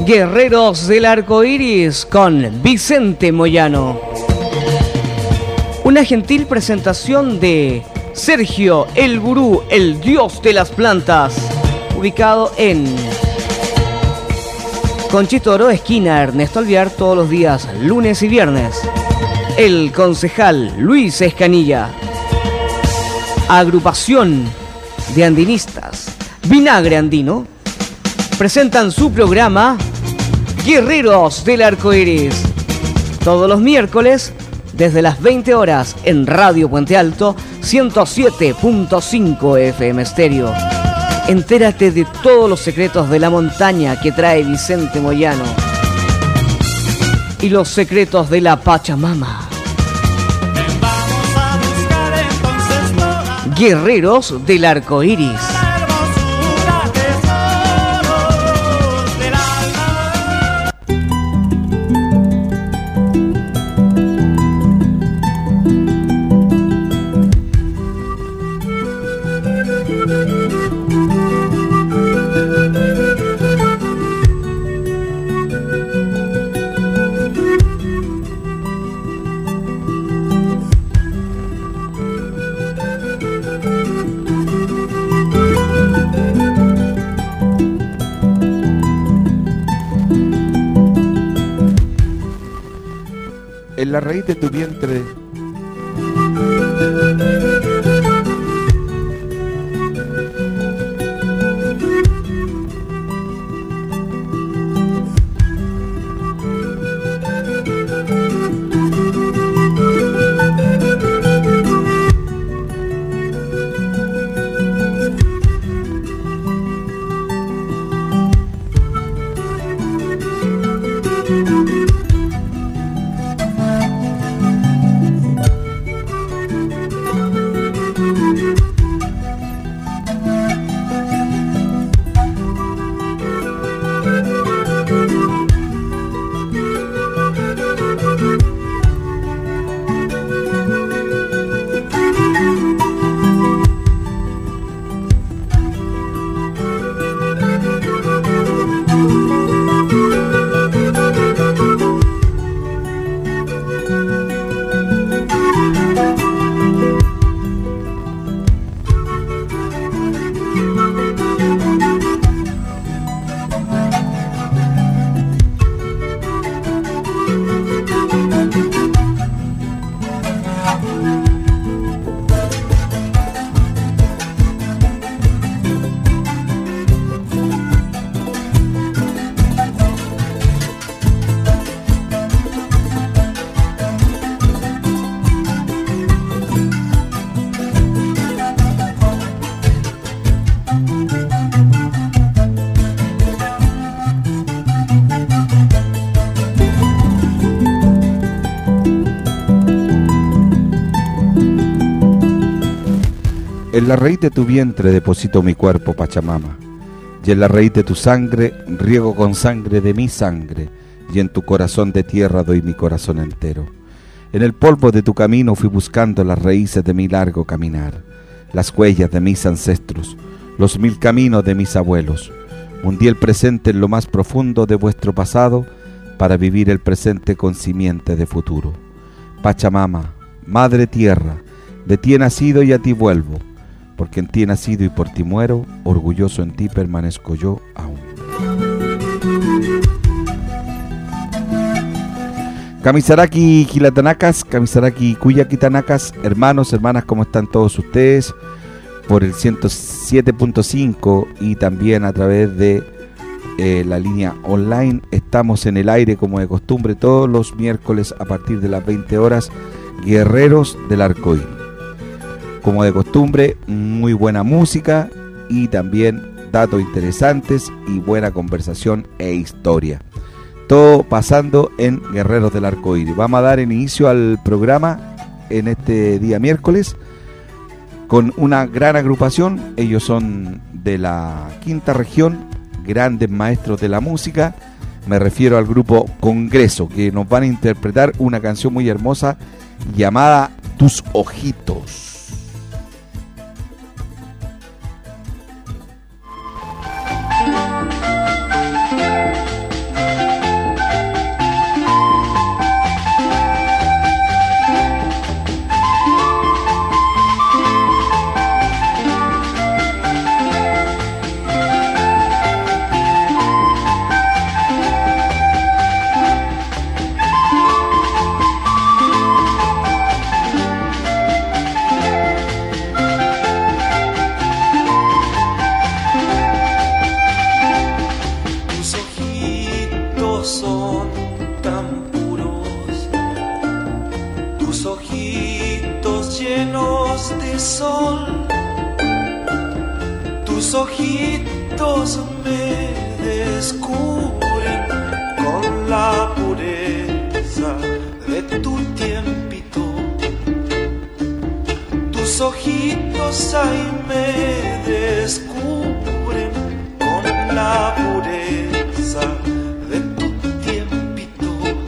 Guerreros del Arco Iris con Vicente Moyano. Una gentil presentación de Sergio, el gurú, el dios de las plantas, ubicado en Conchitoro, esquina Ernesto Alvear, todos los días, lunes y viernes. El concejal Luis Escanilla. Agrupación de andinistas Vinagre Andino presentan su programa Guerreros del Arco Iris, todos los miércoles desde las 20 horas en Radio Puente Alto 107.5 FM Estéreo. Entérate de todos los secretos de la montaña que trae Vicente Moyano y los secretos de la Pachamama. Guerreros del Arco Iris. En la raíz de tu vientre en la raíz de tu vientre deposito mi cuerpo, Pachamama, y en la raíz de tu sangre riego con sangre de mi sangre, y en tu corazón de tierra doy mi corazón entero. En el polvo de tu camino fui buscando las raíces de mi largo caminar, las huellas de mis ancestros, los 1000 caminos de mis abuelos. Hundí el presente en lo más profundo de vuestro pasado para vivir el presente con simiente de futuro. Pachamama, Madre Tierra, de ti he nacido y a ti vuelvo, porque en ti he nacido y por ti muero, orgulloso en ti permanezco yo aún. Kamisaraki Kilatanacas, Kamisaraki Kuyakitanacas, hermanos, hermanas, ¿cómo están todos ustedes? Por el 107.5 y también a través de la línea online. Estamos en el aire como de costumbre todos los miércoles a partir de las 20 horas, Guerreros del Arco Iris. Como de costumbre, muy buena música y también datos interesantes y buena conversación e historia. Todo pasando en Guerreros del Arco Iris. Vamos a dar inicio al programa en este día miércoles con una gran agrupación. Ellos son de la quinta región, grandes maestros de la música. Me refiero al grupo Congreso, que nos van a interpretar una canción muy hermosa llamada Tus Ojitos. sol, tus ojitos me descubren con la pureza de tu tiempito. Tus ojitos ahí me descubren con la pureza de tu tiempito.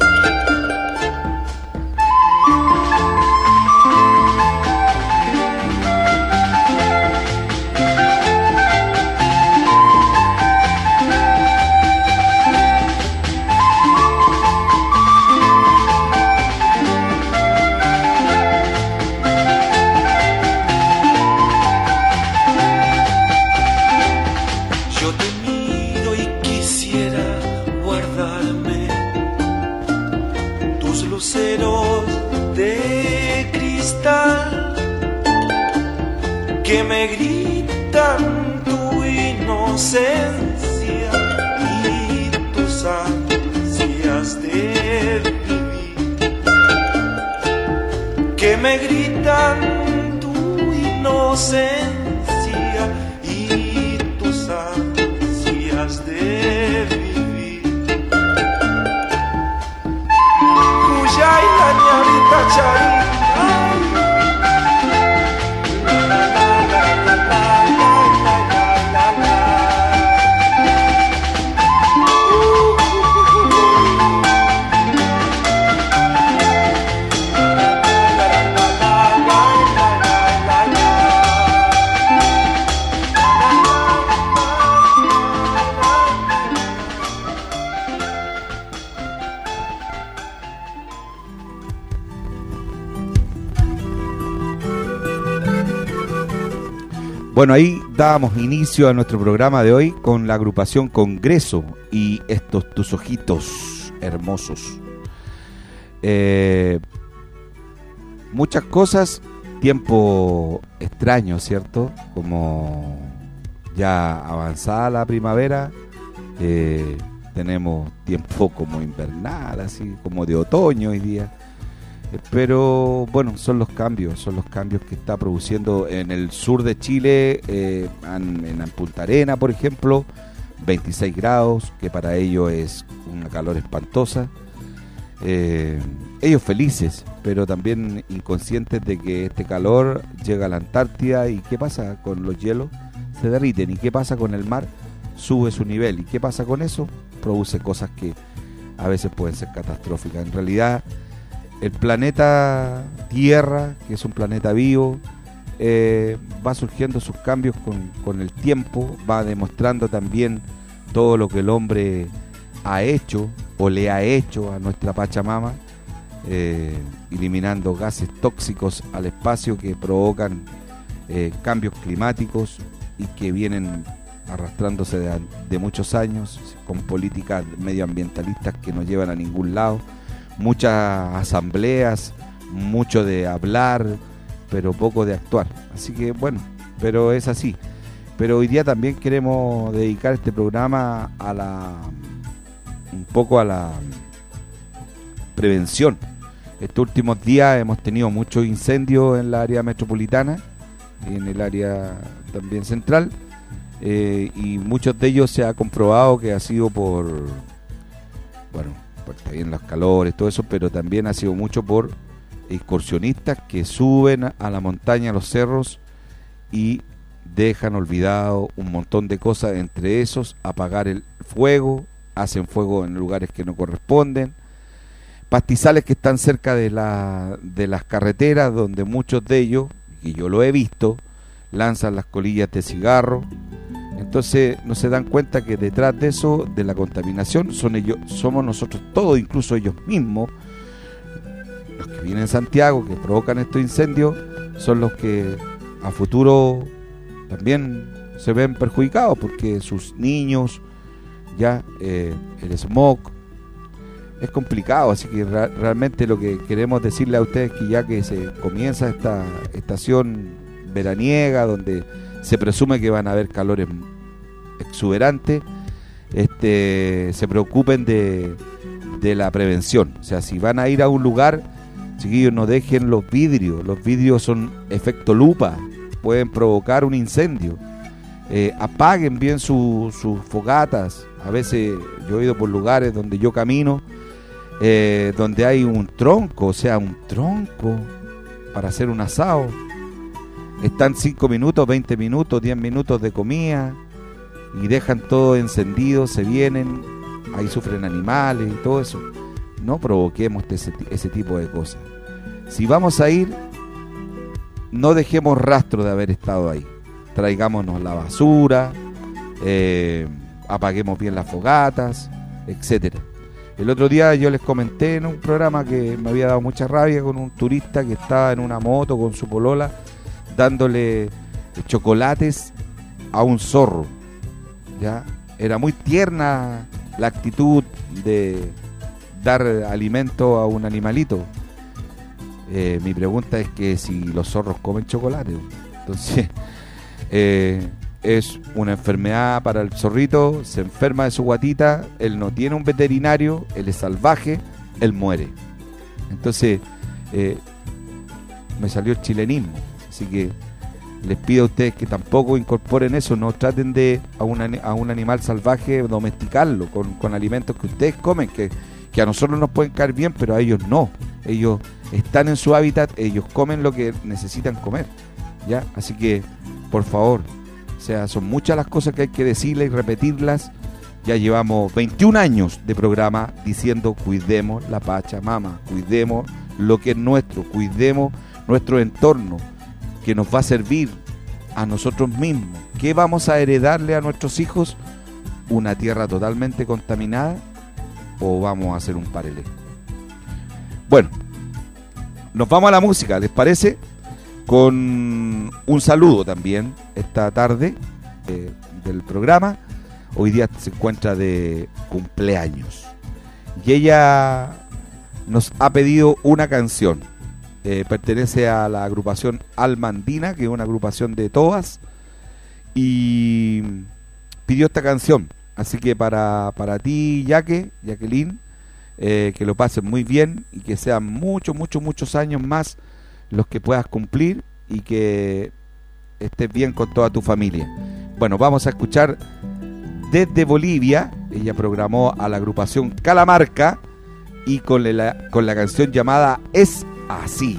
Que me gritan tu inocencia y tus ansias de vivir. Que me gritan tu inocencia y tus ansias de vivir. Cuyay la ñarita chay. Bueno, ahí dábamos inicio a nuestro programa de hoy con la agrupación Congreso y estos tus ojitos hermosos. Muchas cosas, tiempo extraño, ¿cierto? Como ya avanzada la primavera, tenemos tiempo como invernal, así como de otoño hoy día. Pero bueno, son los cambios que está produciendo en el sur de Chile, en Punta Arenas, por ejemplo, 26 grados, que para ellos es una calor espantosa. Ellos felices, pero también inconscientes de que este calor llega a la Antártida. ¿Y qué pasa con los hielos? Se derriten. ¿Y qué pasa con el mar? Sube su nivel. ¿Y qué pasa con eso? Produce cosas que a veces pueden ser catastróficas. En realidad, el planeta Tierra, que es un planeta vivo, va surgiendo sus cambios con el tiempo, va demostrando también todo lo que el hombre ha hecho o le ha hecho a nuestra Pachamama, eliminando gases tóxicos al espacio que provocan cambios climáticos y que vienen arrastrándose de muchos años, con políticas medioambientalistas que no llevan a ningún lado. Muchas asambleas, mucho de hablar, pero poco de actuar. Así que bueno, pero es así. Pero hoy día también queremos dedicar este programa un poco a la prevención. Estos últimos días hemos tenido muchos incendios en la área metropolitana y en el área también central, y muchos de ellos se ha comprobado que ha sido por está bien los calores, todo eso, pero también ha sido mucho por excursionistas que suben a la montaña, a los cerros, y dejan olvidado un montón de cosas, entre esos apagar el fuego, hacen fuego en lugares que no corresponden, pastizales que están cerca de las carreteras, donde muchos de ellos, y yo lo he visto, lanzan las colillas de cigarro. Entonces no se dan cuenta que detrás de eso, de la contaminación, somos nosotros todos, incluso ellos mismos, los que vienen en Santiago, que provocan estos incendios, son los que a futuro también se ven perjudicados, porque sus niños, ya el smog, es complicado. Así que realmente lo que queremos decirle a ustedes, que ya que se comienza esta estación veraniega, donde se presume que van a haber calores exuberantes, se preocupen de la prevención. O sea, si van a ir a un lugar, chiquillos, no dejen los vidrios son efecto lupa, pueden provocar un incendio. Apaguen bien sus fogatas. A veces yo he ido por lugares donde yo camino, donde hay un tronco, o sea, un tronco para hacer un asado. Están 5 minutos, 20 minutos, 10 minutos de comida y dejan todo encendido, se vienen, ahí sufren animales y todo eso. No provoquemos ese tipo de cosas. Si vamos a ir, no dejemos rastro de haber estado ahí. Traigámonos la basura, apaguemos bien las fogatas, etcétera. El otro día yo les comenté en un programa que me había dado mucha rabia con un turista que estaba en una moto con su polola dándole chocolates a un zorro. ¿Ya? Era muy tierna la actitud de dar alimento a un animalito. Mi pregunta es que si los zorros comen chocolate. Entonces es una enfermedad para el zorrito, se enferma de su guatita, él no tiene un veterinario, él es salvaje, él muere. Entonces me salió el chilenismo, así que les pido a ustedes que tampoco incorporen eso, no traten de a un animal salvaje domesticarlo con alimentos que ustedes comen, que a nosotros nos pueden caer bien, pero a ellos no. Ellos están en su hábitat, ellos comen lo que necesitan comer, ¿ya? Así que, por favor, o sea, son muchas las cosas que hay que decirles y repetirlas. Ya llevamos 21 años de programa diciendo cuidemos la Pachamama, cuidemos lo que es nuestro, cuidemos nuestro entorno, que nos va a servir a nosotros mismos. ¿Qué vamos a heredarle a nuestros hijos? ¿Una tierra totalmente contaminada? ¿O vamos a hacer un paralelo? Bueno, nos vamos a la música, ¿les parece? Con un saludo también esta tarde del programa. Hoy día se encuentra de cumpleaños y ella nos ha pedido una canción. Pertenece a la agrupación Alma Andina, que es una agrupación de todas, y pidió esta canción. Así que para ti, Jacqueline, que lo pases muy bien y que sean muchos años más los que puedas cumplir y que estés bien con toda tu familia. Bueno, vamos a escuchar desde Bolivia. Ella programó a la agrupación Calamarca y con la canción llamada Es Así.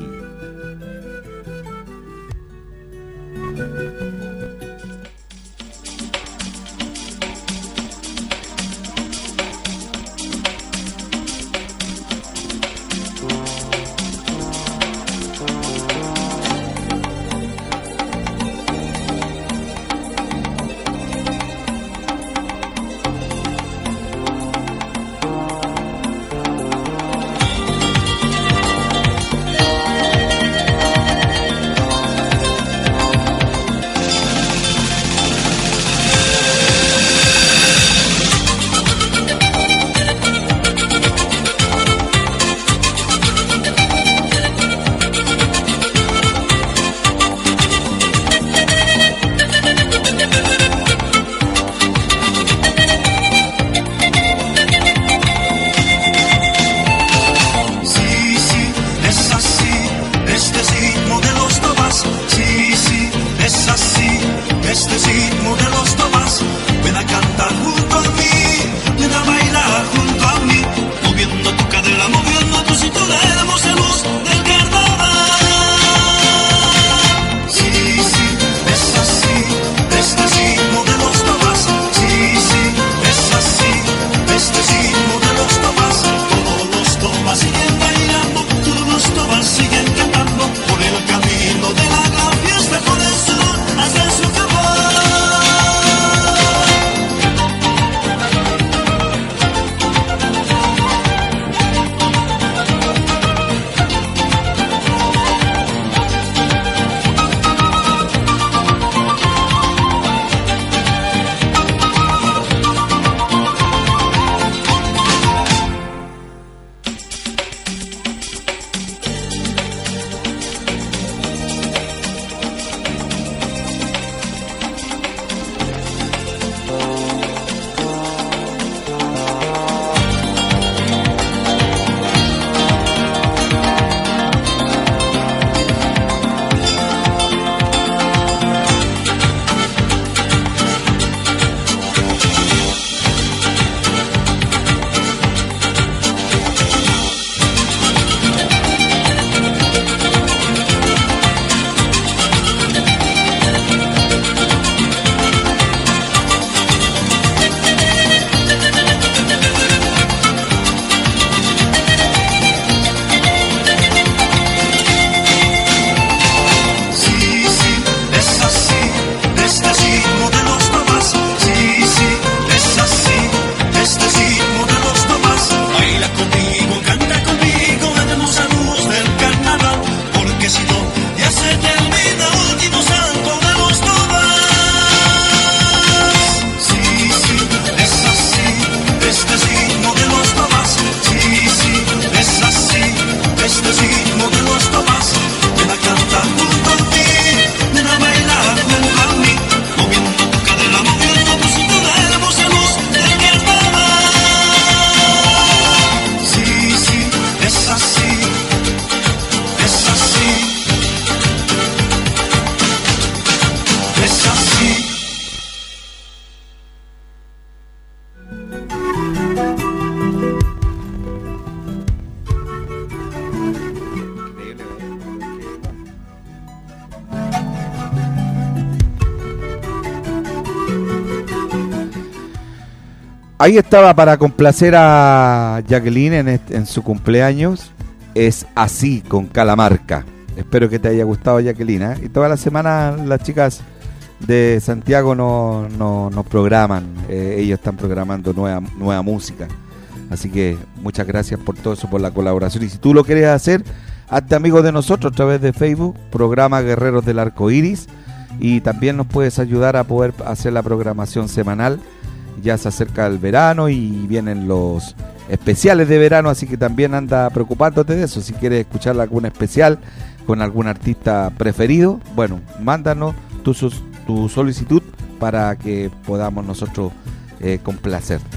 Ahí estaba para complacer a Jacqueline en su cumpleaños. Es así con Calamarca. Espero que te haya gustado, Jacqueline, ¿eh? Y toda la semana las chicas de Santiago nos programan. Ellos están programando nueva música. Así que muchas gracias por todo eso, por la colaboración. Y si tú lo quieres hacer, hazte amigo de nosotros a través de Facebook, programa Guerreros del Arco Iris. Y también nos puedes ayudar a poder hacer la programación semanal. Ya se acerca el verano y vienen los especiales de verano, así que también anda preocupándote de eso. Si quieres escuchar algún especial con algún artista preferido, bueno, mándanos tu solicitud para que podamos nosotros complacerte.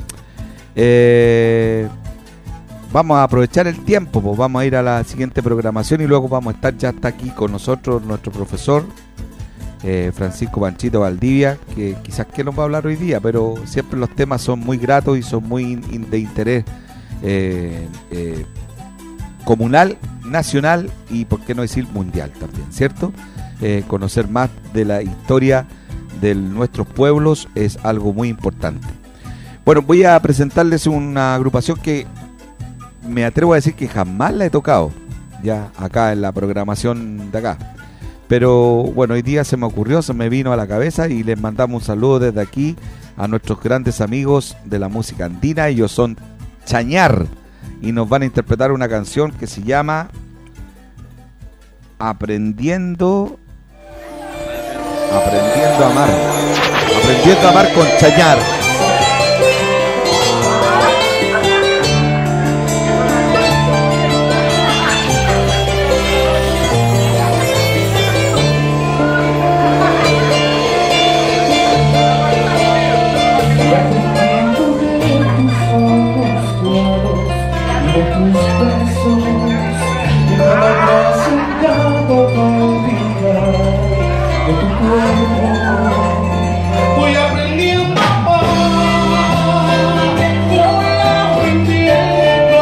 Vamos a aprovechar el tiempo, pues vamos a ir a la siguiente programación y luego vamos a estar, ya está aquí con nosotros nuestro profesor Francisco Panchito Valdivia, que quizás que nos va a hablar hoy día, pero siempre los temas son muy gratos y son muy de interés comunal, nacional y por qué no decir mundial también, ¿cierto? Conocer más de la historia de nuestros pueblos es algo muy importante. Bueno, voy a presentarles una agrupación que me atrevo a decir que jamás la he tocado ya acá en la programación de acá. Pero bueno, hoy día se me ocurrió, se me vino a la cabeza y les mandamos un saludo desde aquí a nuestros grandes amigos de la música andina. Ellos son Chañar y nos van a interpretar una canción que se llama Aprendiendo a amar. Aprendiendo a amar con Chañar. Voy aprendiendo a amar, voy aprendiendo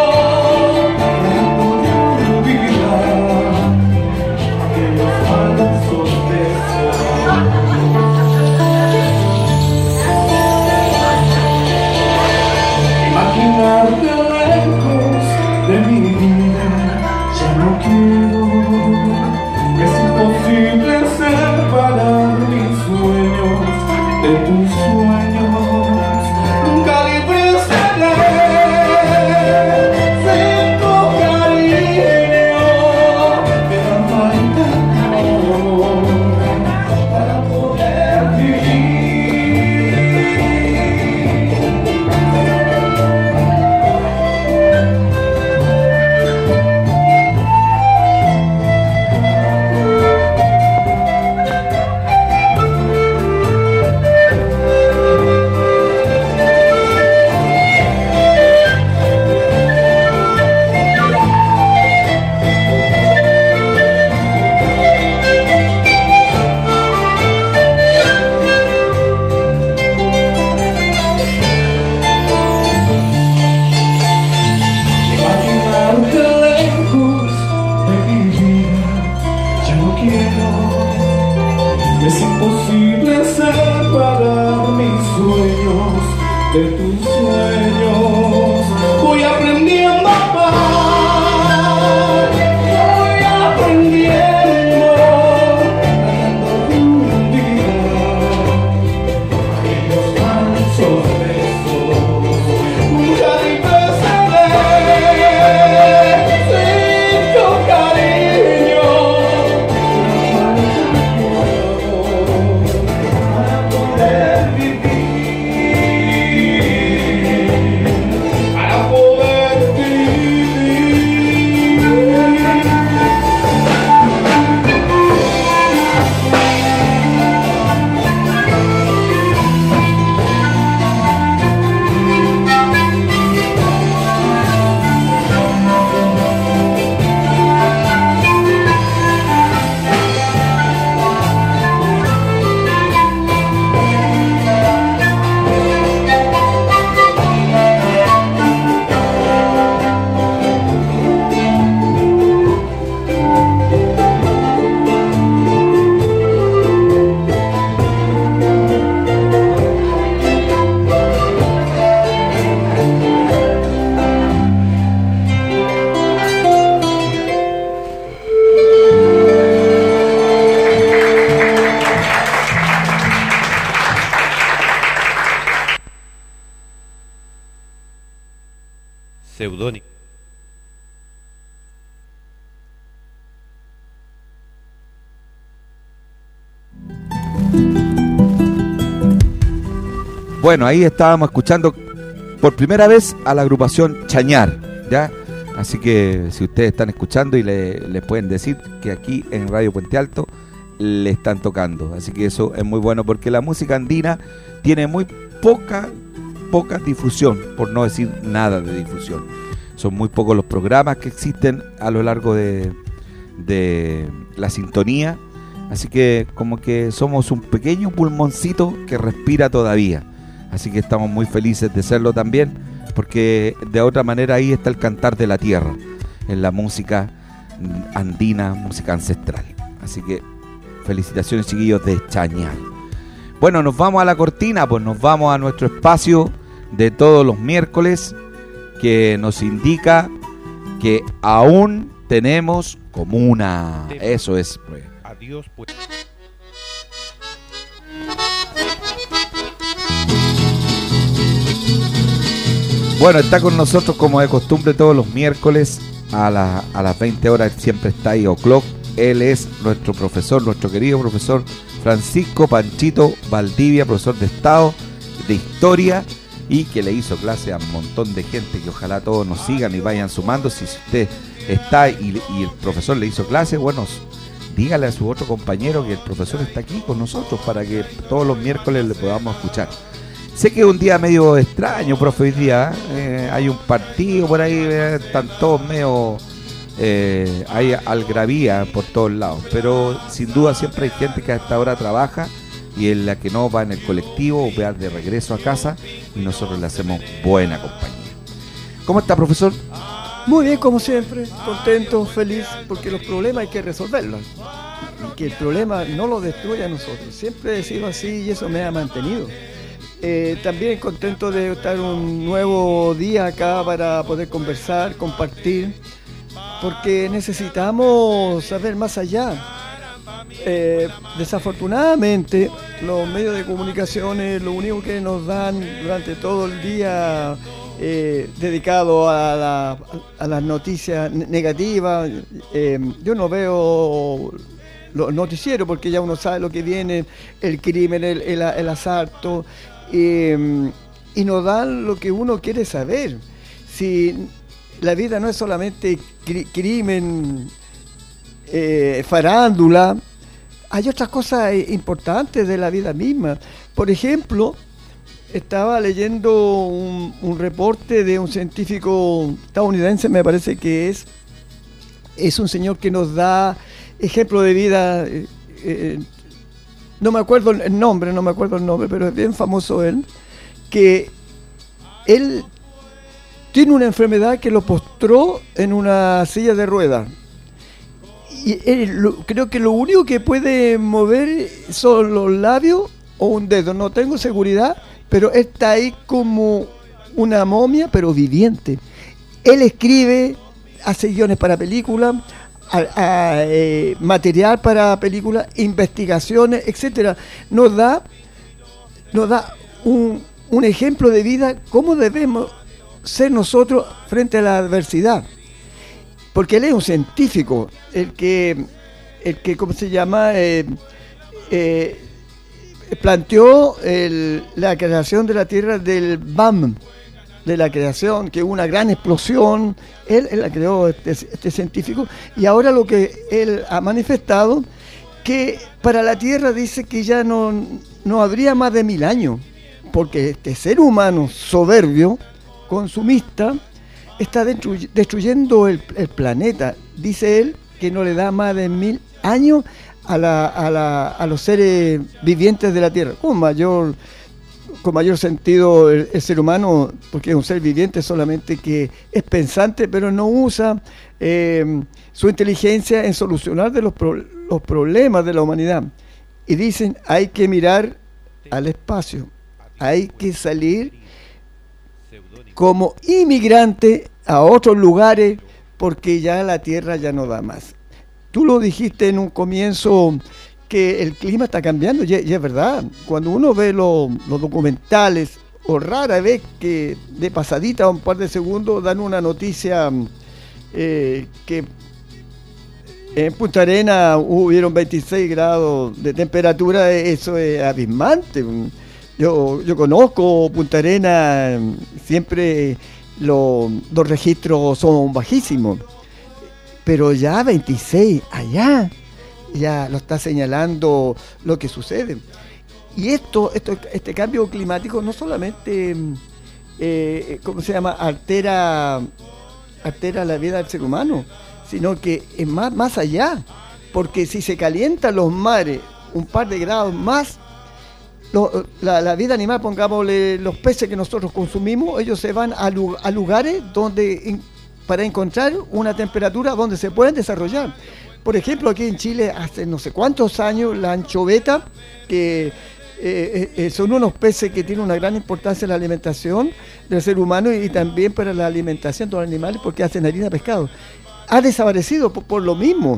a olvidar aquellos falsos deseos. Imaginarte lejos de mi vida, ya no quiero. Es imposible separar mis sueños de tus sueños. Nunca libre seré sin tu cariño. Me da falta amor para poder vivir. Es imposible separar mis sueños de tus sueños. Voy aprendiendo a amar, voy aprendiendo a olvidar aquellos falsos besos. Nunca libre seré sin tu cariño. Para poder vivir. Seudónimo. Bueno, ahí estábamos escuchando por primera vez a la agrupación Chañar, ¿ya? Así que si ustedes están escuchando y le pueden decir que aquí en Radio Puente Alto le están tocando. Así que eso es muy bueno porque la música andina tiene muy poca difusión, por no decir nada de difusión. Son muy pocos los programas que existen a lo largo de la sintonía. Así que como que somos un pequeño pulmoncito que respira todavía. Así que estamos muy felices de serlo también, porque de otra manera ahí está el cantar de la tierra, en la música andina, música ancestral. Así que felicitaciones, chiquillos de Chañar. Bueno, nos vamos a la cortina, pues nos vamos a nuestro espacio de todos los miércoles, que nos indica que aún tenemos comuna. Eso es, pues. Adiós, pues. Bueno, está con nosotros como de costumbre todos los miércoles a las 20 horas, siempre está ahí O'Clock. Él es nuestro profesor, nuestro querido profesor Francisco Panchito Valdivia, profesor de Estado, de Historia, y que le hizo clase a un montón de gente, que ojalá todos nos sigan y vayan sumando. Si usted está y el profesor le hizo clase, bueno, dígale a su otro compañero que el profesor está aquí con nosotros para que todos los miércoles le podamos escuchar. Sé que es un día medio extraño, profe, hoy día. Hay un partido por ahí, están todos medio... hay algarabía por todos lados, pero sin duda siempre hay gente que a esta hora trabaja y en la que no va en el colectivo o va de regreso a casa, y nosotros le hacemos buena compañía. ¿Cómo está, profesor? Muy bien, como siempre, contento, feliz, porque los problemas hay que resolverlos. Y que el problema no lo destruya a nosotros. Siempre he sido así y eso me ha mantenido. También contento de estar un nuevo día acá para poder conversar, compartir, porque necesitamos saber más allá. Desafortunadamente, los medios de comunicaciones lo único que nos dan durante todo el día dedicado a las noticias negativas. Yo no veo los noticieros porque ya uno sabe lo que viene, el crimen, el asalto, y nos dan lo que uno quiere saber. Si la vida no es solamente crimen, farándula, hay otras cosas importantes de la vida misma. Por ejemplo, estaba leyendo un reporte de un científico estadounidense, me parece que es un señor que nos da ejemplo de vida. No me acuerdo el nombre, pero es bien famoso él, que él tiene una enfermedad que lo postró en una silla de ruedas. Y creo que lo único que puede mover son los labios o un dedo, no tengo seguridad, pero está ahí como una momia, pero viviente. Él escribe, hace guiones para películas, material para películas, investigaciones, etcétera. Nos da un ejemplo de vida, cómo debemos ser nosotros frente a la adversidad. Porque él es un científico, el que ¿cómo se llama? Planteó la creación de la Tierra del BAM, de la creación, que hubo una gran explosión. Él la creó, este científico, y ahora lo que él ha manifestado, que para la Tierra dice que ya no habría más de 1000 años, porque este ser humano soberbio, consumista, está destruyendo el planeta. Dice él que no le da más de 1000 años a los seres vivientes de la Tierra. Con mayor sentido el ser humano, porque es un ser viviente solamente que es pensante, pero no usa su inteligencia en solucionar los problemas de la humanidad. Y dicen, hay que mirar al espacio, hay que salir como inmigrante a otros lugares, porque ya la Tierra ya no da más. Tú lo dijiste en un comienzo, que el clima está cambiando, y es verdad. Cuando uno ve los documentales o rara vez que de pasadita un par de segundos dan una noticia que en Punta Arenas hubieron 26 grados de temperatura. Eso es abismante. Yo conozco Punta Arenas, siempre los registros son bajísimos, pero ya 26 allá, ya lo está señalando lo que sucede. Y este cambio climático no solamente altera la vida del ser humano, sino que es más allá, porque si se calientan los mares un par de grados más, la vida animal, pongámosle los peces que nosotros consumimos, ellos se van a lugares donde para encontrar una temperatura donde se pueden desarrollar. Por ejemplo, aquí en Chile, hace no sé cuántos años, la anchoveta, que son unos peces que tienen una gran importancia en la alimentación del ser humano y también para la alimentación de los animales, porque hacen harina de pescado, ha desaparecido por lo mismo.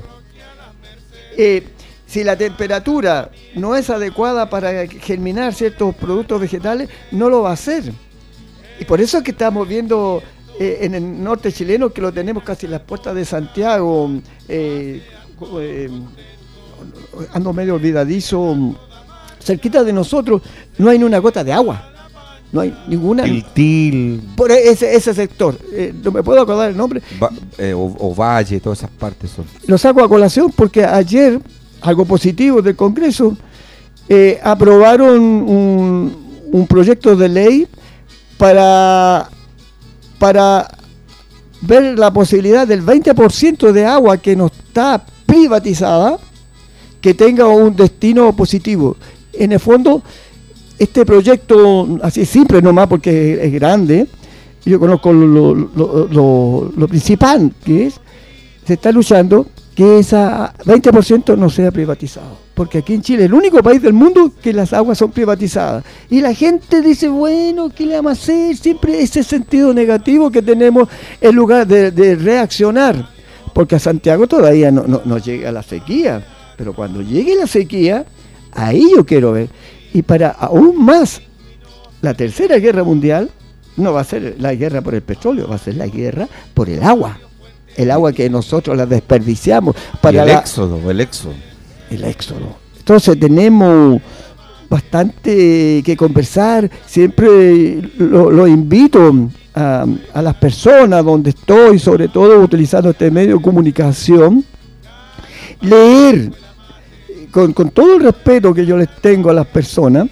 Si la temperatura no es adecuada para germinar ciertos productos vegetales, no lo va a hacer. Y por eso es que estamos viendo en el norte chileno, que lo tenemos casi en las puertas de Santiago, ando medio olvidadizo, cerquita de nosotros, no hay ni una gota de agua. No hay ninguna. Tiltil. Por ese sector. No me puedo acordar el nombre. O Valle, todas esas partes son. Lo saco a colación porque ayer, algo positivo del Congreso, aprobaron un proyecto de ley para ver la posibilidad del 20% de agua que no está privatizada, que tenga un destino positivo. En el fondo, este proyecto, así simple nomás porque es grande, yo conozco lo principal que es, se está luchando que ese 20% no sea privatizado, porque aquí en Chile es el único país del mundo que las aguas son privatizadas, y la gente dice, bueno, ¿qué le vamos a hacer? Siempre ese sentido negativo que tenemos en lugar de reaccionar, porque a Santiago todavía no llega la sequía, pero cuando llegue la sequía, ahí yo quiero ver. Y para aún más, la tercera guerra mundial no va a ser la guerra por el petróleo, va a ser la guerra por el agua. El agua que nosotros la desperdiciamos. Para el éxodo. El éxodo. Entonces tenemos bastante que conversar. Siempre lo invito a las personas donde estoy, sobre todo utilizando este medio de comunicación, leer. Con todo el respeto que yo les tengo a las personas,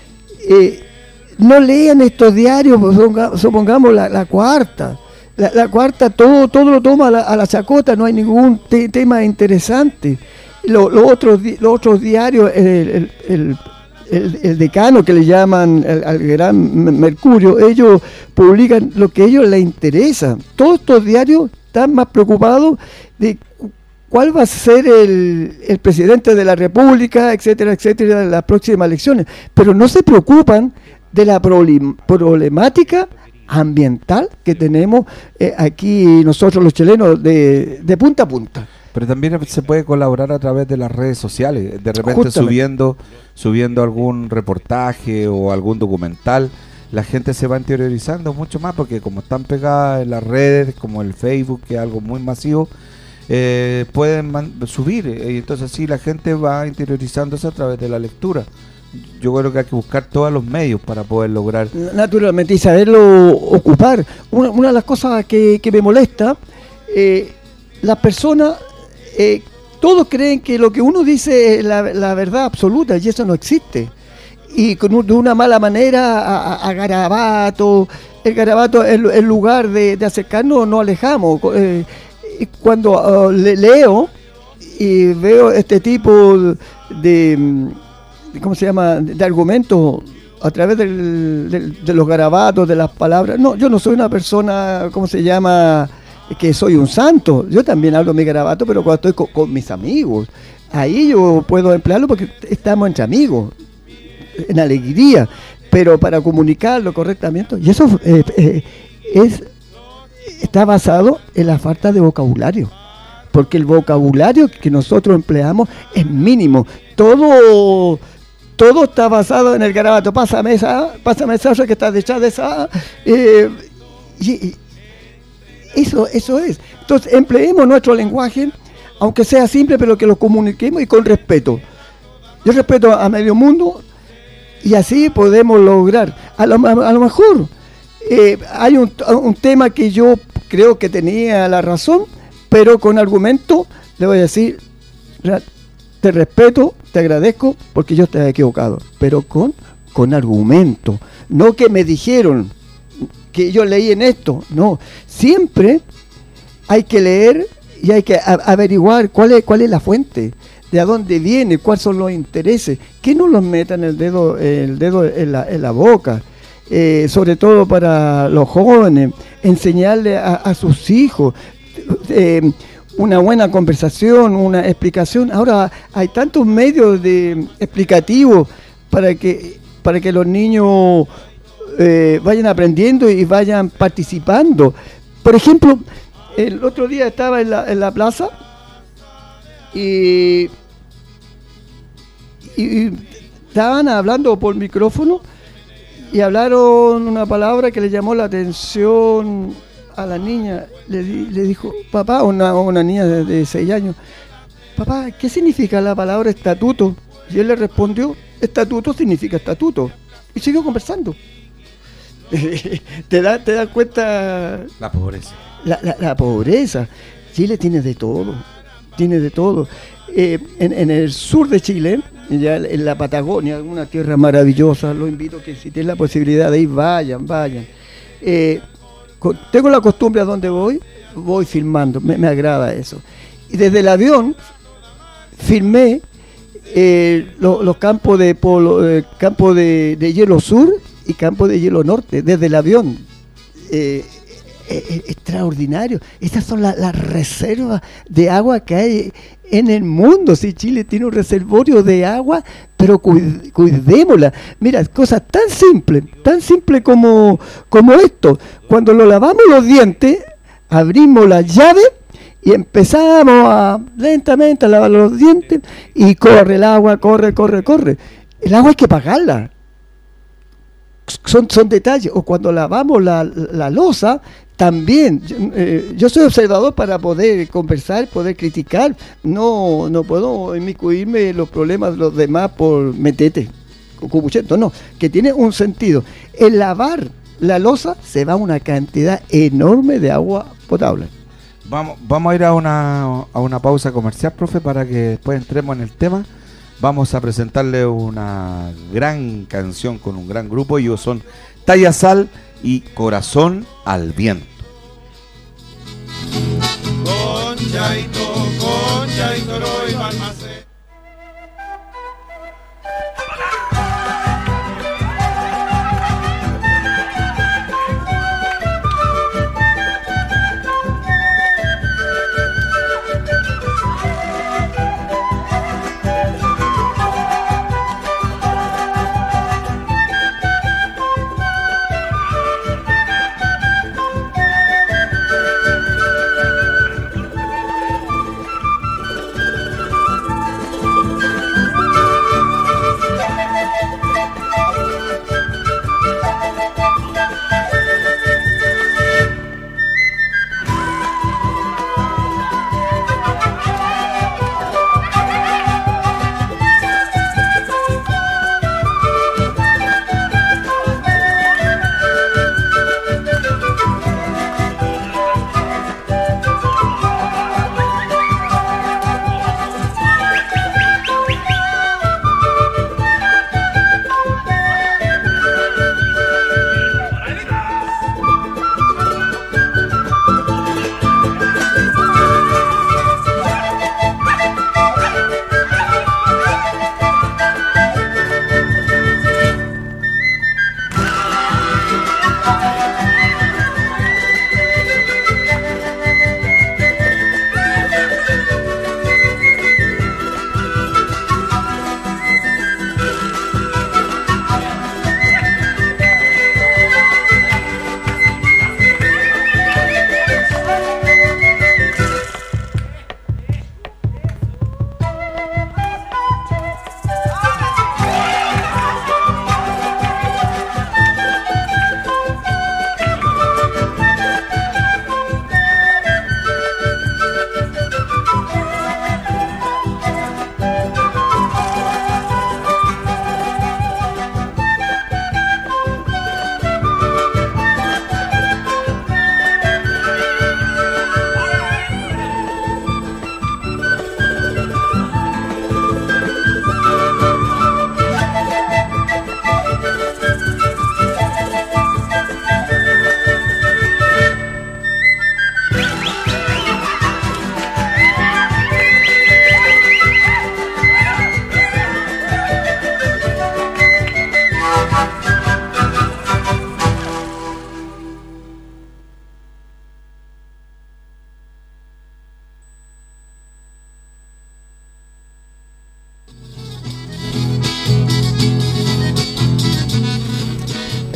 no lean estos diarios, supongamos la Cuarta. La Cuarta todo lo toma a la chacota, no hay ningún tema interesante. Los otros diarios, el Decano, que le llaman al Gran Mercurio, ellos publican lo que a ellos les interesa. Todos estos diarios están más preocupados de cuál va a ser el presidente de la República, etcétera, etcétera, en las próximas elecciones, pero no se preocupan de la problemática ambiental que tenemos aquí nosotros los chilenos de punta a punta. Pero también se puede colaborar a través de las redes sociales, de repente subiendo algún reportaje o algún documental, la gente se va interiorizando mucho más, porque como están pegadas en las redes, como el Facebook, que es algo muy masivo, pueden subir, y entonces sí, la gente va interiorizándose a través de la lectura. Yo creo que hay que buscar todos los medios para poder lograr. Naturalmente, y saberlo ocupar. Una de las cosas que me molesta, las personas, todos creen que lo que uno dice es la verdad absoluta, y eso no existe. Y de una mala manera a garabato. El garabato, en lugar de acercarnos, nos alejamos. Cuando leo y veo este tipo de ¿cómo se llama?, de argumentos a través de los garabatos, de las palabras. No, yo no soy una persona, ¿cómo se llama?, que soy un santo. Yo también hablo mi garabato, pero cuando estoy con mis amigos, ahí yo puedo emplearlo porque estamos entre amigos, en alegría, pero para comunicarlo correctamente. Y eso está basado en la falta de vocabulario, porque el vocabulario que nosotros empleamos es mínimo. todo está basado en el garabato. Pásame esa que está detrás de esa. Y eso es. Entonces, empleemos nuestro lenguaje, aunque sea simple, pero que lo comuniquemos y con respeto. Yo respeto a medio mundo y así podemos lograr. A lo mejor hay un tema que yo creo que tenía la razón, pero con argumento le voy a decir, te respeto, te agradezco porque yo estaba equivocado, pero con argumento, no que me dijeron que yo leí en esto, no, siempre hay que leer y hay que averiguar cuál es la fuente, de a dónde viene, cuáles son los intereses, que no los metan el dedo en la boca, sobre todo para los jóvenes, enseñarle a sus hijos, una buena conversación, una explicación. Ahora hay tantos medios explicativos para que los niños vayan aprendiendo y vayan participando. Por ejemplo, el otro día estaba en la plaza y estaban hablando por micrófono y hablaron una palabra que le llamó la atención a la niña. Le dijo, papá, una niña de 6 años, papá, ¿qué significa la palabra estatuto? Y él le respondió, estatuto significa estatuto. Y siguió conversando. ¿Te das cuenta? La pobreza. La pobreza. Chile tiene de todo. En el sur de Chile, ya en la Patagonia, una tierra maravillosa, los invito a que si tienen la posibilidad de ir, vayan. Tengo la costumbre a donde voy filmando, me agrada eso. Y desde el avión filmé los campos de polo, campo de hielo sur y campo de hielo norte, desde el avión. Extraordinario. Estas son las reservas de agua que hay en el mundo. Si Chile tiene un reservorio de agua, pero cuidémosla. Mira, cosas tan simples como esto. Cuando lo lavamos los dientes, abrimos la llave y empezamos lentamente a lavar los dientes y corre el agua, corre. El agua hay que pagarla. Son detalles. O cuando lavamos la loza, también. Yo soy observador para poder conversar, poder criticar. No puedo inmiscuirme en los problemas de los demás por metete, cubuchento, no, que tiene un sentido. El lavar la loza se va una cantidad enorme de agua potable. Vamos a ir a una pausa comercial, profe, para que después entremos en el tema. Vamos a presentarle una gran canción con un gran grupo. Ellos son Talla Sal y Corazón al Viento. Conchaito, Roy, Balmacé.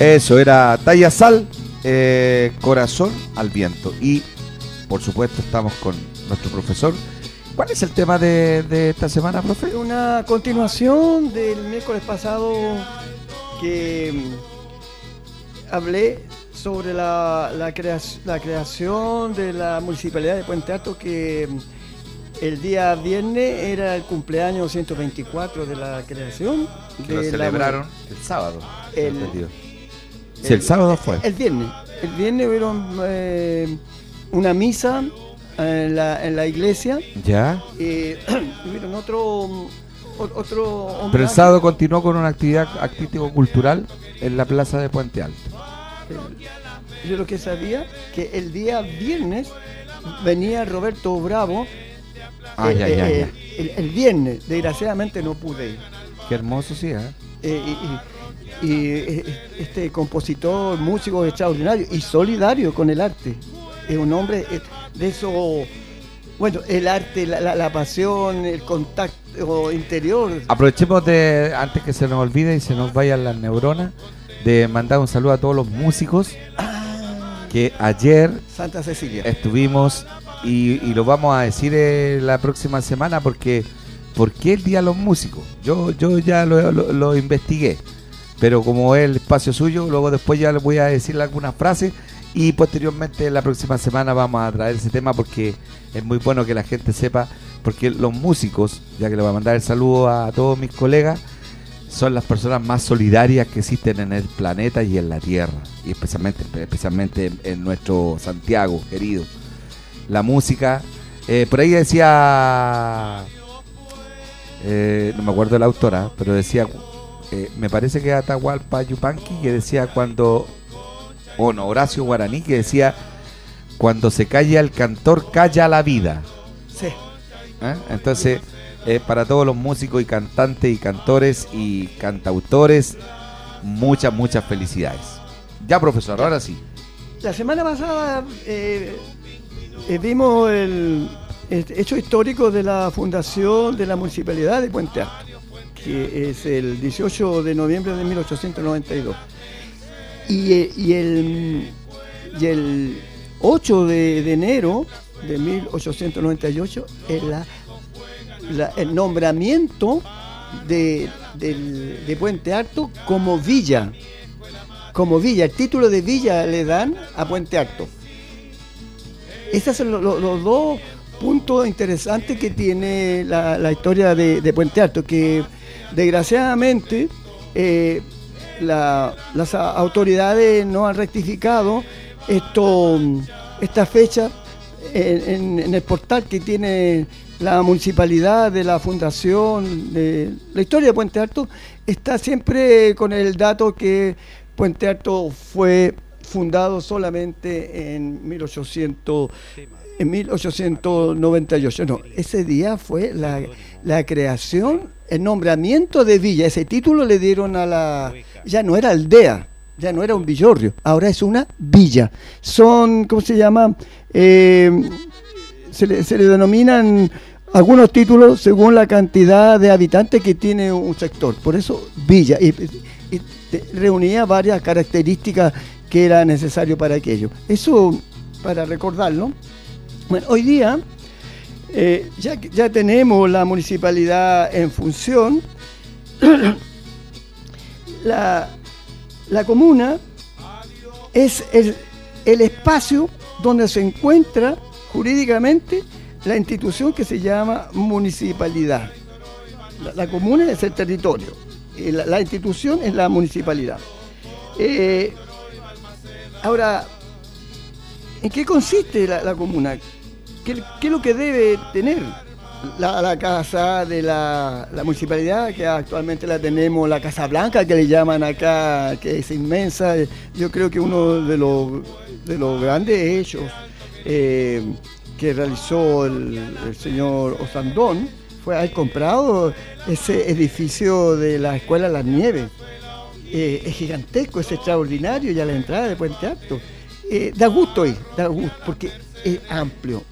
Eso era Talla Sal, Corazón al Viento. Y por supuesto estamos con nuestro profesor. ¿Cuál es el tema de esta semana, profe? Una continuación del miércoles pasado que hablé sobre la creación de la Municipalidad de Puente Alto, que el día viernes era el cumpleaños 124 de la creación. Que lo celebraron el sábado. El sábado fue. El viernes hubieron una misa en la iglesia. Ya. Hubieron otro Pero el sábado continuó con una actividad artístico-cultural en la plaza de Puente Alto. Yo lo que sabía que el día viernes venía Roberto Bravo. El viernes, desgraciadamente no pude ir. Qué hermoso, sí, y este compositor, músico extraordinario y solidario con el arte. Es un hombre de eso, bueno, el arte, la pasión, el contacto interior. Aprovechemos de, antes que se nos olvide y se nos vayan las neuronas, de mandar un saludo a todos los músicos que ayer Santa Cecilia estuvimos y lo vamos a decir la próxima semana porque ¿por qué el Día de los Músicos? Yo ya lo investigué, pero como es el espacio suyo, luego después ya le voy a decirle algunas frases y posteriormente la próxima semana vamos a traer ese tema porque es muy bueno que la gente sepa, porque los músicos, ya que le voy a mandar el saludo a todos mis colegas, son las personas más solidarias que existen en el planeta y en la tierra, y especialmente en nuestro Santiago querido. La música, por ahí decía, no me acuerdo de la autora, pero decía, me parece que era Atahualpa Yupanqui, que decía Horacio Guaraní, que decía, cuando se calla el cantor, calla la vida. Sí. Entonces, para todos los músicos y cantantes y cantores y cantautores, muchas felicidades. Ya, profesor, ahora sí. La semana pasada vimos el hecho histórico de la fundación de la Municipalidad de Puente Alto, que es el 18 de noviembre de 1892. Y el 8 de enero de 1898 es el nombramiento de Puente Alto como villa. El título de villa le dan a Puente Alto. Estos son los dos puntos interesantes que tiene la historia de Puente Alto, que desgraciadamente las autoridades no han rectificado esta fecha en el portal que tiene la municipalidad de la fundación de la historia de Puente Alto. Está siempre con el dato que Puente Alto fue fundado solamente en 1898. No, ese día fue la creación, el nombramiento de villa. Ese título le dieron ya no era aldea, ya no era un villorrio, ahora es una villa. Son, ¿cómo se llama? Se le denominan algunos títulos según la cantidad de habitantes que tiene un sector, por eso villa, y reunía varias características que era necesario para aquello. Eso para recordarlo. Bueno, hoy día ya tenemos la municipalidad en función. La comuna es el espacio donde se encuentra jurídicamente la institución que se llama municipalidad. La comuna es el territorio, la institución es la municipalidad. Ahora, ¿en qué consiste la comuna? ¿Qué es lo que debe tener? La casa de la municipalidad, que actualmente la tenemos, la Casa Blanca, que le llaman acá, que es inmensa. Yo creo que uno de los grandes hechos que realizó el señor Osandón fue haber comprado ese edificio de la Escuela Las Nieves. Es gigantesco, es extraordinario, ya la entrada de Puente Alto. Da gusto ir, porque es amplio.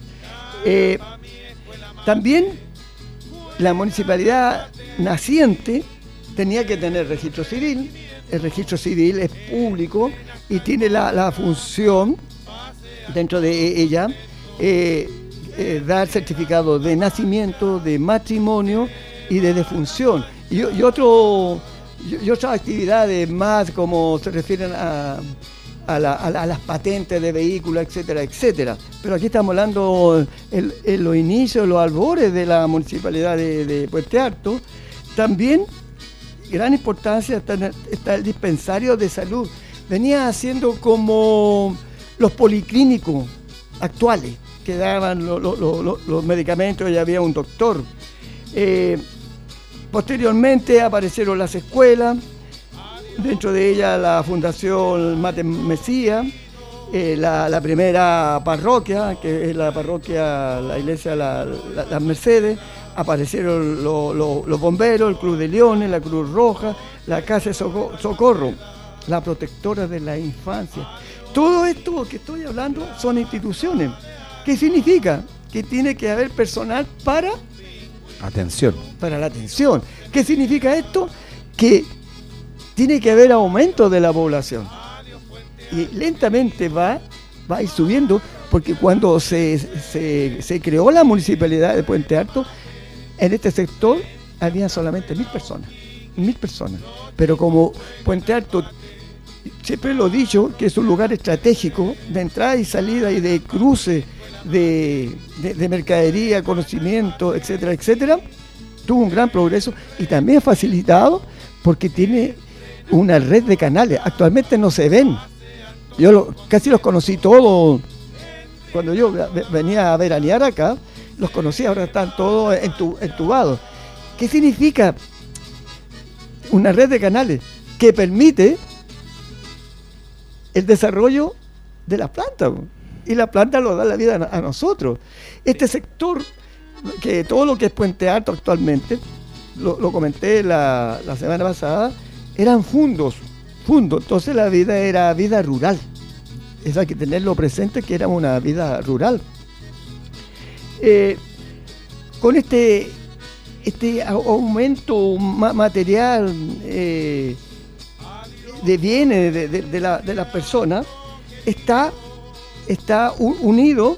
También la municipalidad naciente tenía que tener registro civil, el registro civil es público y tiene la función dentro de ella dar certificado de nacimiento, de matrimonio y de defunción. Y otras actividades más, como se refieren a las patentes de vehículos, etcétera, etcétera. Pero aquí estamos hablando en los inicios, los albores de la municipalidad de Puente Alto. También gran importancia está el dispensario de salud. Venía haciendo como los policlínicos actuales, que daban los medicamentos y había un doctor. Posteriormente aparecieron las escuelas, dentro de ellas la Fundación Mate Mesía, la primera parroquia, que es la parroquia, la iglesia Las Mercedes. Aparecieron los bomberos, el Club de Leones, la Cruz Roja, la Casa de Socorro, la Protectora de la Infancia. Todo esto que estoy hablando son instituciones. ¿Qué significa? Que tiene que haber personal para la atención. ¿Qué significa esto? Que tiene que haber aumento de la población. Y lentamente va a ir subiendo, porque cuando se creó la municipalidad de Puente Alto, en este sector había solamente 1.000 personas. Pero como Puente Alto, siempre lo he dicho, que es un lugar estratégico de entrada y salida y de cruce de mercadería, conocimiento, etcétera, etcétera, tuvo un gran progreso y también facilitado porque tiene una red de canales. Actualmente no se ven. Yo casi los conocí todos cuando yo venía a veranear acá. Los conocí, ahora están todos entubados. ¿Qué significa? Una red de canales que permite el desarrollo de la planta, y la planta lo da la vida a nosotros. Este sector, que todo lo que es Puente Alto actualmente, lo comenté la semana pasada, eran fundos, entonces la vida era vida rural. Eso hay que tenerlo presente, que era una vida rural. Con este aumento material de bienes de las personas, está unido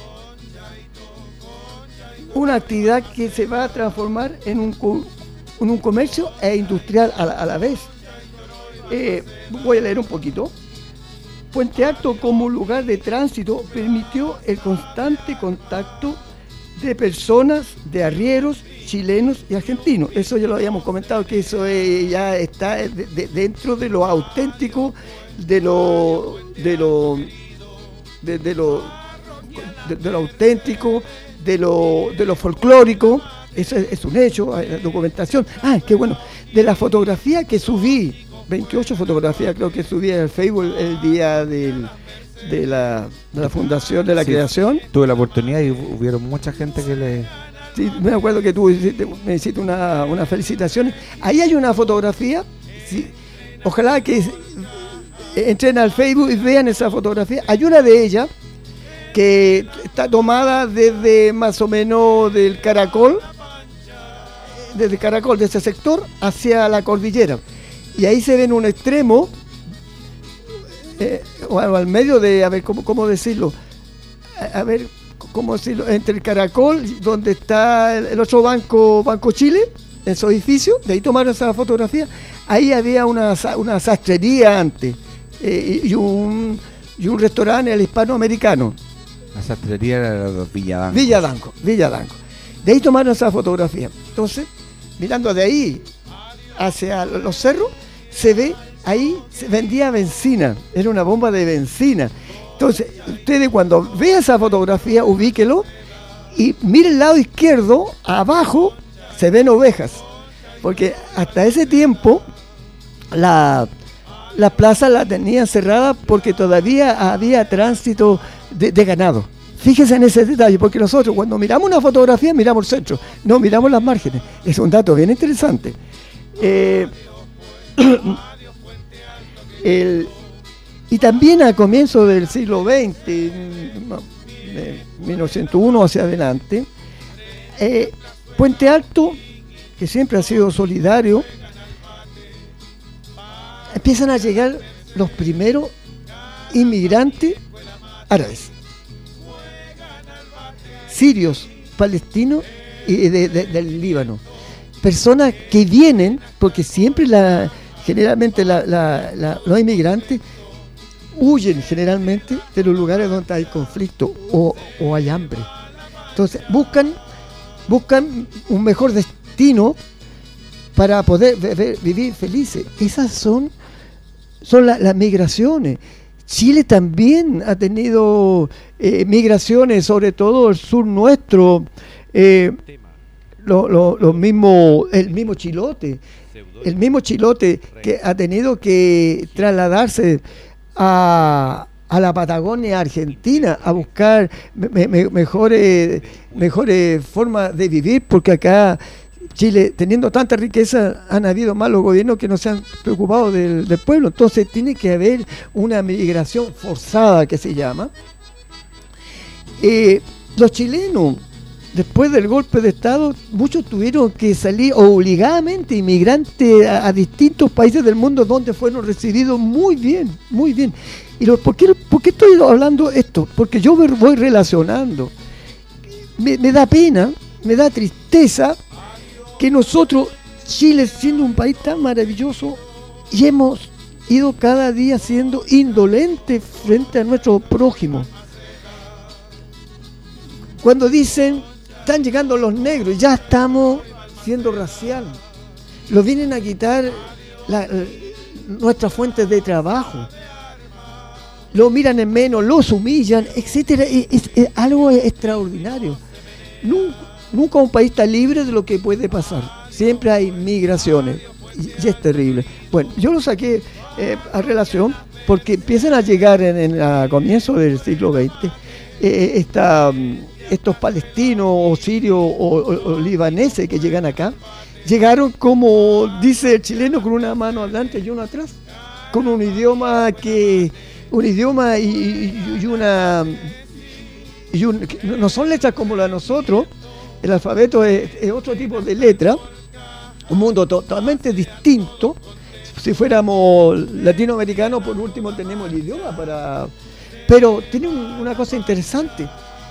una actividad que se va a transformar en un comercio industrial a la vez. Voy a leer un poquito. Puente Alto, como lugar de tránsito, permitió el constante contacto de personas, de arrieros, chilenos y argentinos. Eso ya lo habíamos comentado, que eso ya está dentro de lo auténtico, de lo auténtico, de lo folclórico. Eso es un hecho, hay documentación. Qué bueno. De la fotografía que subí, 28 fotografías creo que subí en el Facebook el día de la fundación de la creación. Tuve la oportunidad y hubieron mucha gente que le... Sí, me acuerdo que tú me hiciste una felicitación. Ahí hay una fotografía. Sí, ojalá que entren al Facebook y vean esa fotografía. Hay una de ellas que está tomada desde más o menos del Caracol, de ese sector, hacia la cordillera. Y ahí se ve en un extremo, o al medio de, a ver, ¿cómo decirlo? Entre el Caracol, donde está el otro Banco Chile, en su edificio, de ahí tomaron esa fotografía. Ahí había una sastrería antes, y un restaurante, el hispanoamericano. La sastrería era Villadanco. De ahí tomaron esa fotografía. Entonces, mirando de ahí hacia los cerros, se ve, ahí se vendía benzina, era una bomba de benzina. Entonces, ustedes cuando vean esa fotografía, ubíquelo y miren el lado izquierdo, abajo se ven ovejas, porque hasta ese tiempo la plaza la tenían cerrada porque todavía había tránsito de ganado. Fíjense en ese detalle, porque nosotros cuando miramos una fotografía miramos el centro, no miramos las márgenes. Es un dato bien interesante. Y también a comienzos del siglo XX, de 1901 hacia adelante, Puente Alto, que siempre ha sido solidario, empiezan a llegar los primeros inmigrantes árabes, sirios, palestinos y del Líbano. Personas que vienen, porque siempre generalmente los inmigrantes huyen generalmente de los lugares donde hay conflicto o hay hambre. Entonces buscan un mejor destino para poder vivir felices. Esas son las migraciones. Chile también ha tenido migraciones, sobre todo el sur nuestro, el mismo Chilote que ha tenido que trasladarse a la Patagonia Argentina a buscar mejores formas de vivir, porque acá Chile, teniendo tanta riqueza, han habido malos gobiernos que no se han preocupado del pueblo. Entonces tiene que haber una migración forzada, que se llama. Los chilenos, después del golpe de Estado, muchos tuvieron que salir obligadamente inmigrantes a distintos países del mundo, donde fueron recibidos muy bien, muy bien. ¿Y por qué estoy hablando esto? Porque yo voy relacionando. Me da pena, me da tristeza que nosotros, Chile siendo un país tan maravilloso, y hemos ido cada día siendo indolentes frente a nuestro prójimo. Cuando dicen, están llegando los negros, ya estamos siendo racial. Los vienen a quitar nuestras fuentes de trabajo. Lo miran en menos, los humillan, etcétera. Es algo extraordinario. Nunca un país está libre de lo que puede pasar. Siempre hay migraciones y es terrible. Bueno, yo lo saqué a relación porque empiezan a llegar a comienzos del siglo XX estos palestinos o sirios o libaneses que llegan acá. Llegaron, como dice el chileno, con una mano adelante y una atrás, con un idioma no son letras como la de nosotros. El alfabeto es otro tipo de letra, un mundo totalmente distinto. Si fuéramos latinoamericanos, por último tenemos el idioma pero tiene una cosa interesante.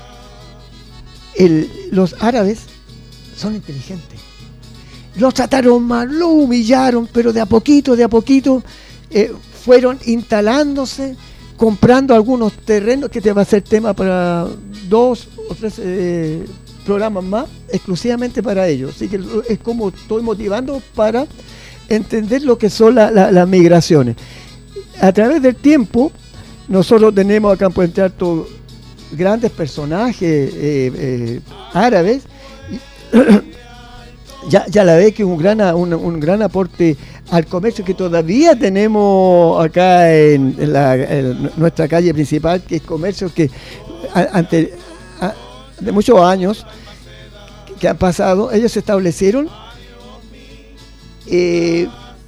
Los árabes son inteligentes. Los trataron mal, los humillaron, pero de a poquito fueron instalándose, comprando algunos terrenos, que te va a ser tema para 2 o 3 programas más, exclusivamente para ellos. Así que es como estoy motivando para entender lo que son las migraciones. A través del tiempo, nosotros tenemos acá en Puente Alto grandes personajes árabes. Ya la ve que un gran aporte al comercio que todavía tenemos acá en nuestra calle principal, que es comercio que de muchos años que han pasado, ellos se establecieron y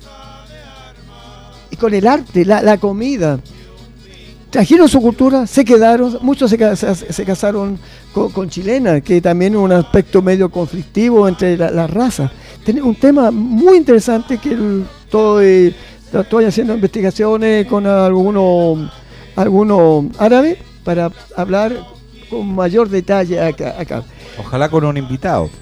con el arte, la comida, trajeron su cultura, se quedaron, muchos se casaron con chilenas, que también es un aspecto medio conflictivo entre las razas. Tiene un tema muy interesante que estoy haciendo investigaciones con algunos árabes para hablar con mayor detalle acá. Ojalá con un invitado.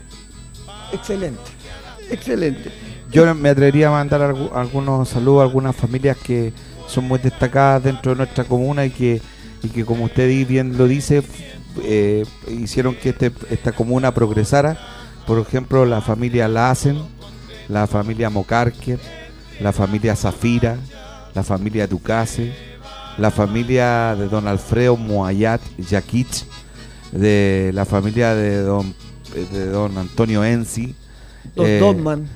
Excelente. Yo me atrevería a mandar algunos saludos a algunas familias que son muy destacadas dentro de nuestra comuna y que como usted bien lo dice, hicieron que esta comuna progresara. Por ejemplo, la familia Lassen, la familia Mocarque, la familia Zafira, la familia Ducase, la familia de don Alfredo Moayat Yaquich, de la familia de don Antonio Enzi, Donman.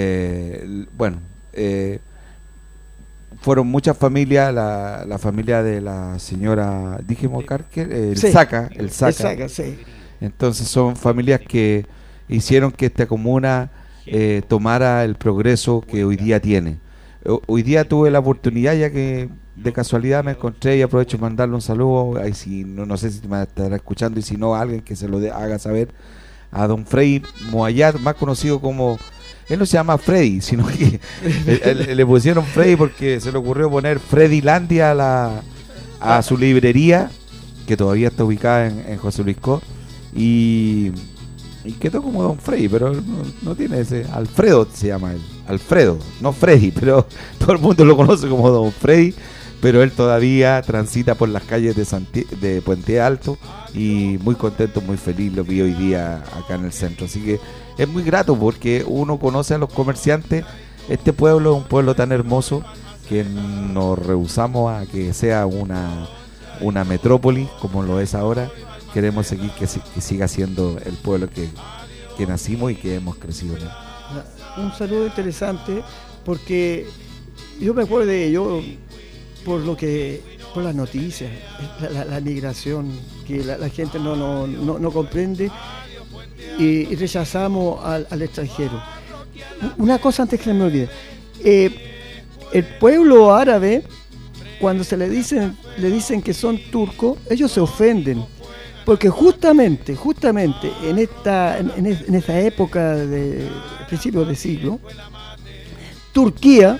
Fueron muchas familias, la familia de la señora, dije Mocarque, el Sí. Saca. Sí. Entonces son familias que hicieron que esta comuna tomara el progreso que hoy día tiene. Hoy día tuve la oportunidad, ya que de casualidad me encontré, y aprovecho de mandarle un saludo, ahí si no sé si me estará escuchando, y si no, a alguien que se lo haga saber, a don Frei Moayat, más conocido como Él no se llama Freddy, sino que le pusieron Freddy porque se le ocurrió poner Freddylandia a su librería, que todavía está ubicada en José Luis Co. Y quedó como Don Freddy, pero no tiene ese. Alfredo se llama él. Alfredo, no Freddy, pero todo el mundo lo conoce como Don Freddy. Pero él todavía transita por las calles de Puente Alto y muy contento, muy feliz, lo vi hoy día acá en el centro. Así que es muy grato porque uno conoce a los comerciantes. Este pueblo es un pueblo tan hermoso que nos rehusamos a que sea una metrópoli como lo es ahora. Queremos seguir que siga siendo el pueblo que nacimos y que hemos crecido en él. Un saludo interesante porque yo me acuerdo de ello por las noticias, la migración, que la gente no comprende y rechazamos al extranjero. Una cosa antes que me olvide, el pueblo árabe, cuando se le dicen que son turcos, ellos se ofenden, porque justamente en esta época de principios de siglo, Turquía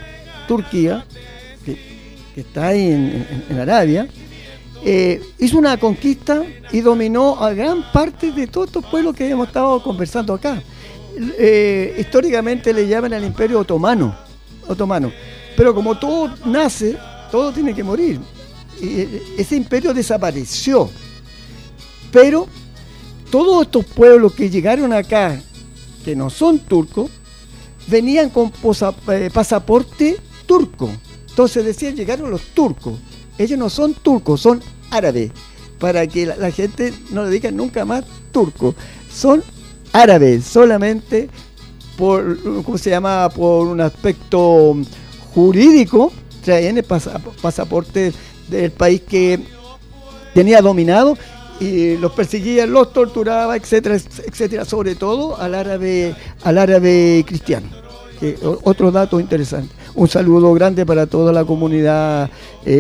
que está ahí en Arabia, hizo una conquista y dominó a gran parte de todos estos pueblos que hemos estado conversando acá. Históricamente le llaman al Imperio Otomano, pero como todo nace, todo tiene que morir. Ese imperio desapareció, pero todos estos pueblos que llegaron acá, que no son turcos, venían con pasaporte turco. Entonces decían, llegaron los turcos. Ellos no son turcos, son árabes. Para que la gente no le diga nunca más turco. Son árabes, solamente por un aspecto jurídico, traían el pasaporte del país que tenía dominado y los perseguían, los torturaba, etcétera, etcétera, sobre todo al árabe cristiano. Otro dato interesante. Un saludo grande para toda la comunidad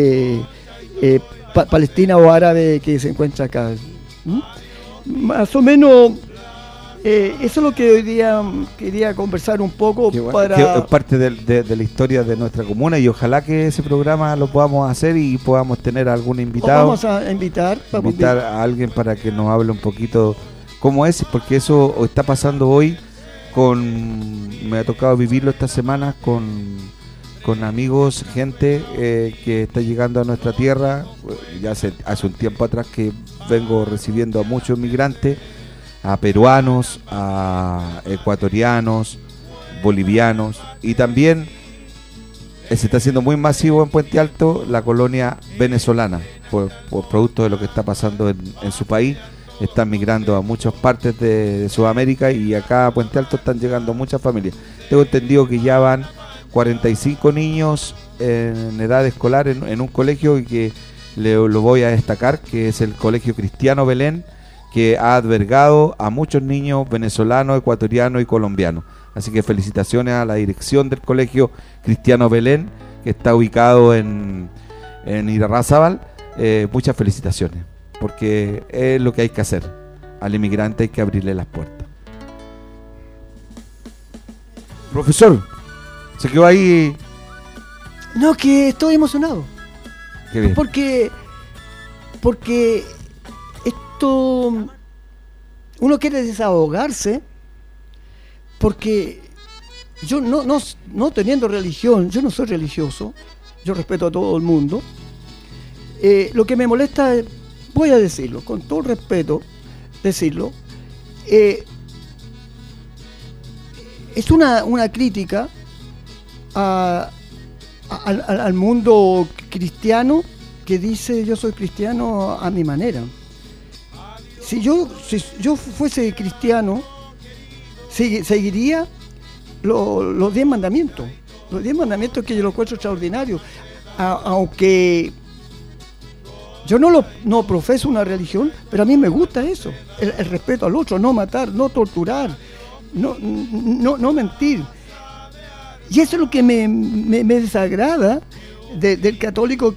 palestina o árabe que se encuentra acá. Más o menos eso es lo que hoy día quería conversar un poco. Que es parte de la historia de nuestra comuna y ojalá que ese programa lo podamos hacer y podamos tener a algún invitado. Vamos a invitar a alguien para que nos hable un poquito cómo es, porque eso está pasando hoy. Me ha tocado vivirlo estas semanas con amigos, gente que está llegando a nuestra tierra. Ya hace un tiempo atrás que vengo recibiendo a muchos migrantes, a peruanos, a ecuatorianos, bolivianos, y también se está haciendo muy masivo en Puente Alto la colonia venezolana por producto de lo que está pasando en su país. Están migrando a muchas partes de Sudamérica y acá a Puente Alto están llegando muchas familias. Tengo entendido que ya van 45 niños en edad escolar en un colegio y que lo voy a destacar, que es el Colegio Cristiano Belén, que ha albergado a muchos niños venezolanos, ecuatorianos y colombianos. Así que felicitaciones a la dirección del Colegio Cristiano Belén, que está ubicado en Irarrázaval. Muchas felicitaciones, porque es lo que hay que hacer. Al inmigrante hay que abrirle las puertas. Profesor, se quedó ahí. No, que estoy emocionado. Qué bien. Porque esto, uno quiere desahogarse, porque yo no teniendo religión, yo no soy religioso, yo respeto a todo el mundo. Lo que me molesta, voy a decirlo, con todo respeto, decirlo, es una crítica al mundo cristiano que dice yo soy cristiano a mi manera. Si yo fuese cristiano, seguiría los 10 mandamientos. Los 10 mandamientos que yo los encuentro extraordinarios. Aunque yo no profeso una religión, pero a mí me gusta eso. El respeto al otro, no matar, no torturar, no mentir. Y eso es lo que me desagrada del católico,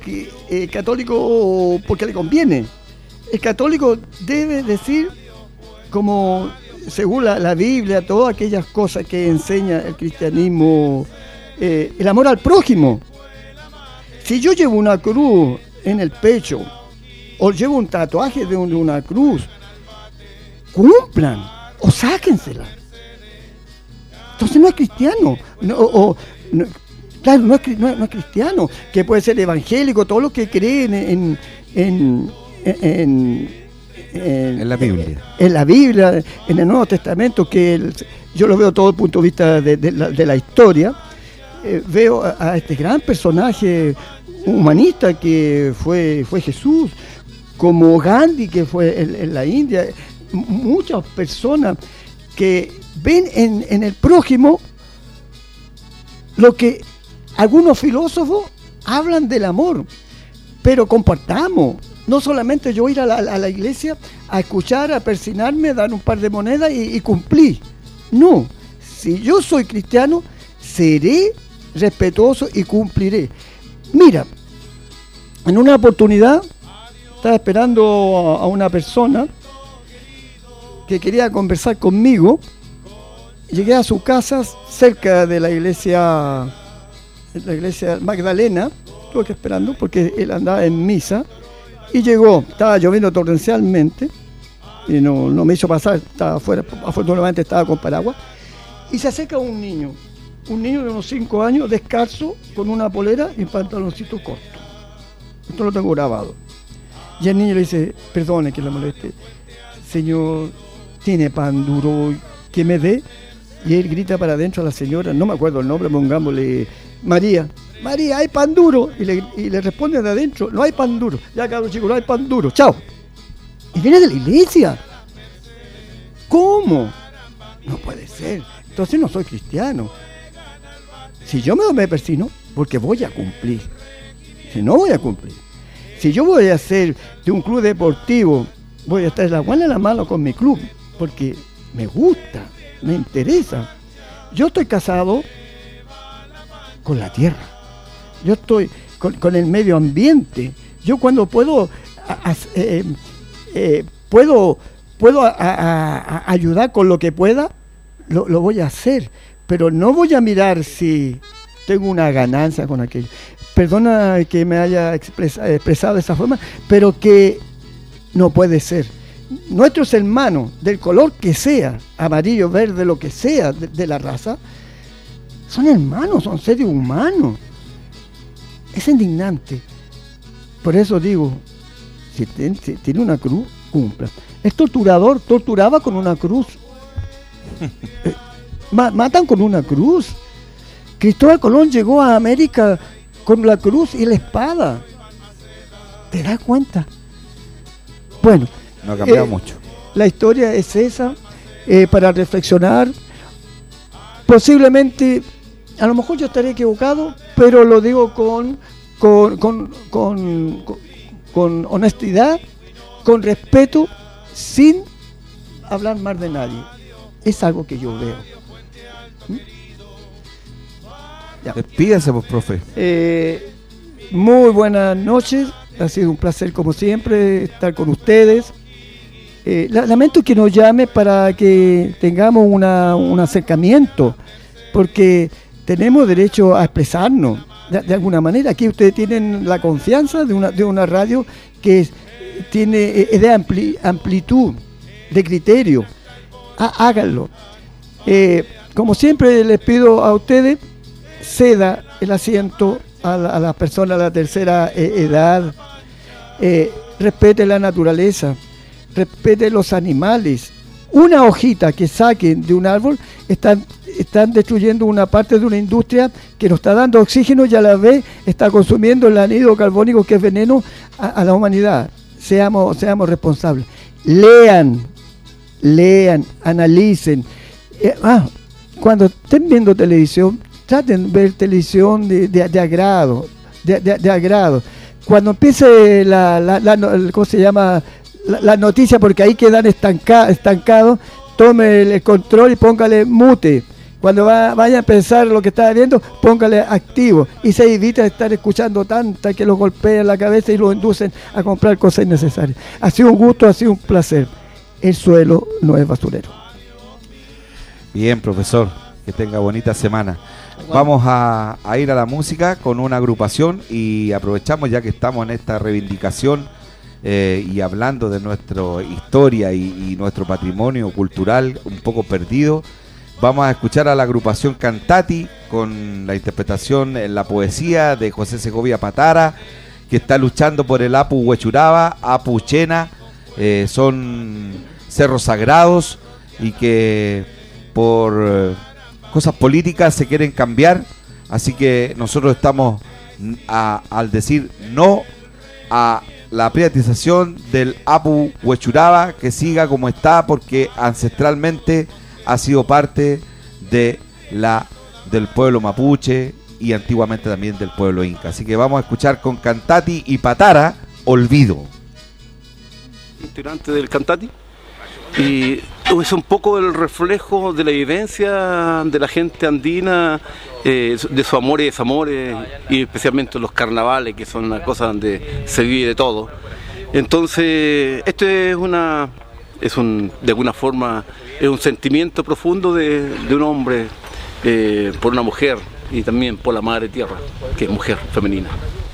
católico porque le conviene. El católico debe decir, como según la Biblia, todas aquellas cosas que enseña el cristianismo, el amor al prójimo. Si yo llevo una cruz en el pecho o llevo un tatuaje de una cruz, cumplan o sáquensela. Entonces no es cristiano. Claro, no es cristiano, que puede ser evangélico, todo lo que creen en la Biblia. En la Biblia, en el Nuevo Testamento, que yo lo veo todo desde el punto de vista de la historia. Veo a este gran personaje humanista que fue Jesús, como Gandhi, que fue en la India. Muchas personas que ven en el prójimo lo que algunos filósofos hablan del amor, pero compartamos. No solamente yo ir a la iglesia a escuchar, a persignarme, dar un par de monedas y cumplir. No, si yo soy cristiano, seré respetuoso y cumpliré. Mira, en una oportunidad estaba esperando a una persona que quería conversar conmigo. Llegué a su casa cerca de la iglesia Magdalena. Estuve esperando porque él andaba en misa y llegó. Estaba lloviendo torrencialmente y no me hizo pasar, estaba afuera, afortunadamente estaba con paraguas. Y se acerca un niño de unos 5 años, descalzo, con una polera y pantaloncito corto. Esto lo tengo grabado. Y el niño le dice: perdone que le moleste, señor, ¿tiene pan duro que me dé? Y él grita para adentro a la señora, no me acuerdo el nombre, pongámosle María, hay pan duro. Y le responde de adentro: no hay pan duro. Ya, cabrón chico, no hay pan duro, chao. Y viene de la iglesia. ¿Cómo? No puede ser. Entonces no soy cristiano. Si yo me persino, porque voy a cumplir. Si no, voy a cumplir. Si yo voy a hacer de un club deportivo, voy a estar la buena y la mala con mi club, porque me gusta, me interesa. Yo estoy casado con la tierra. Yo estoy con el medio ambiente. Yo cuando puedo ayudar con lo que pueda, lo voy a hacer. Pero no voy a mirar si tengo una ganancia con aquello. Perdona que me haya expresado de esa forma, pero que no puede ser. Nuestros hermanos, del color que sea, amarillo, verde, lo que sea, de la raza, son hermanos, son seres humanos. Es indignante. Por eso digo, si tiene una cruz, cumpla. El torturador torturaba con una cruz. Matan con una cruz. Cristóbal Colón llegó a América con la cruz y la espada. ¿Te das cuenta? Bueno, no ha cambiado mucho. La historia es esa, para reflexionar. Posiblemente, a lo mejor yo estaré equivocado, pero lo digo con honestidad, con respeto, sin hablar mal de nadie. Es algo que yo veo. Despídase, pues, profe. Muy buenas noches. Ha sido un placer, como siempre, estar con ustedes. Lamento que nos llame para que tengamos un acercamiento, porque tenemos derecho a expresarnos de alguna manera. Aquí ustedes tienen la confianza de una radio que tiene de amplitud, de criterio. Háganlo. Como siempre les pido a ustedes, ceda el asiento a las personas de la tercera edad. Respete la naturaleza, respete los animales. Una hojita que saquen de un árbol están destruyendo una parte de una industria que nos está dando oxígeno y a la vez está consumiendo el anhídrido carbónico, que es veneno a la humanidad. Seamos responsables. Lean, analicen. Cuando estén viendo televisión, traten de ver televisión de agrado, de agrado. Cuando empiece ¿cómo se llama? La noticia, porque ahí quedan estancados, tome el control y póngale mute. Cuando vaya a empezar lo que está viendo, póngale activo y se evita estar escuchando tanta que los golpean la cabeza y los inducen a comprar cosas innecesarias. Ha sido un gusto, ha sido un placer. El suelo no es basurero. Bien, profesor, que tenga bonita semana. Vamos a ir a la música con una agrupación y aprovechamos ya que estamos en esta reivindicación y hablando de nuestra historia y nuestro patrimonio cultural un poco perdido. Vamos a escuchar a la agrupación Cantati con la interpretación en la poesía de José Segovia Patara, que está luchando por el Apu Huechuraba, Apu Chena, son cerros sagrados y que por cosas políticas se quieren cambiar, así que nosotros estamos al decir no a la privatización del Apu Huechuraba, que siga como está, porque ancestralmente ha sido parte de del pueblo mapuche y antiguamente también del pueblo inca. Así que vamos a escuchar con Cantati y Patara, Olvido. Integrante del Cantati, y es un poco el reflejo de la vivencia de la gente andina, de sus amores y desamores, y especialmente los carnavales, que son una cosa donde se vive de todo. Entonces, esto es de alguna forma, es un sentimiento profundo de un hombre por una mujer, y también por la madre tierra, que es mujer femenina.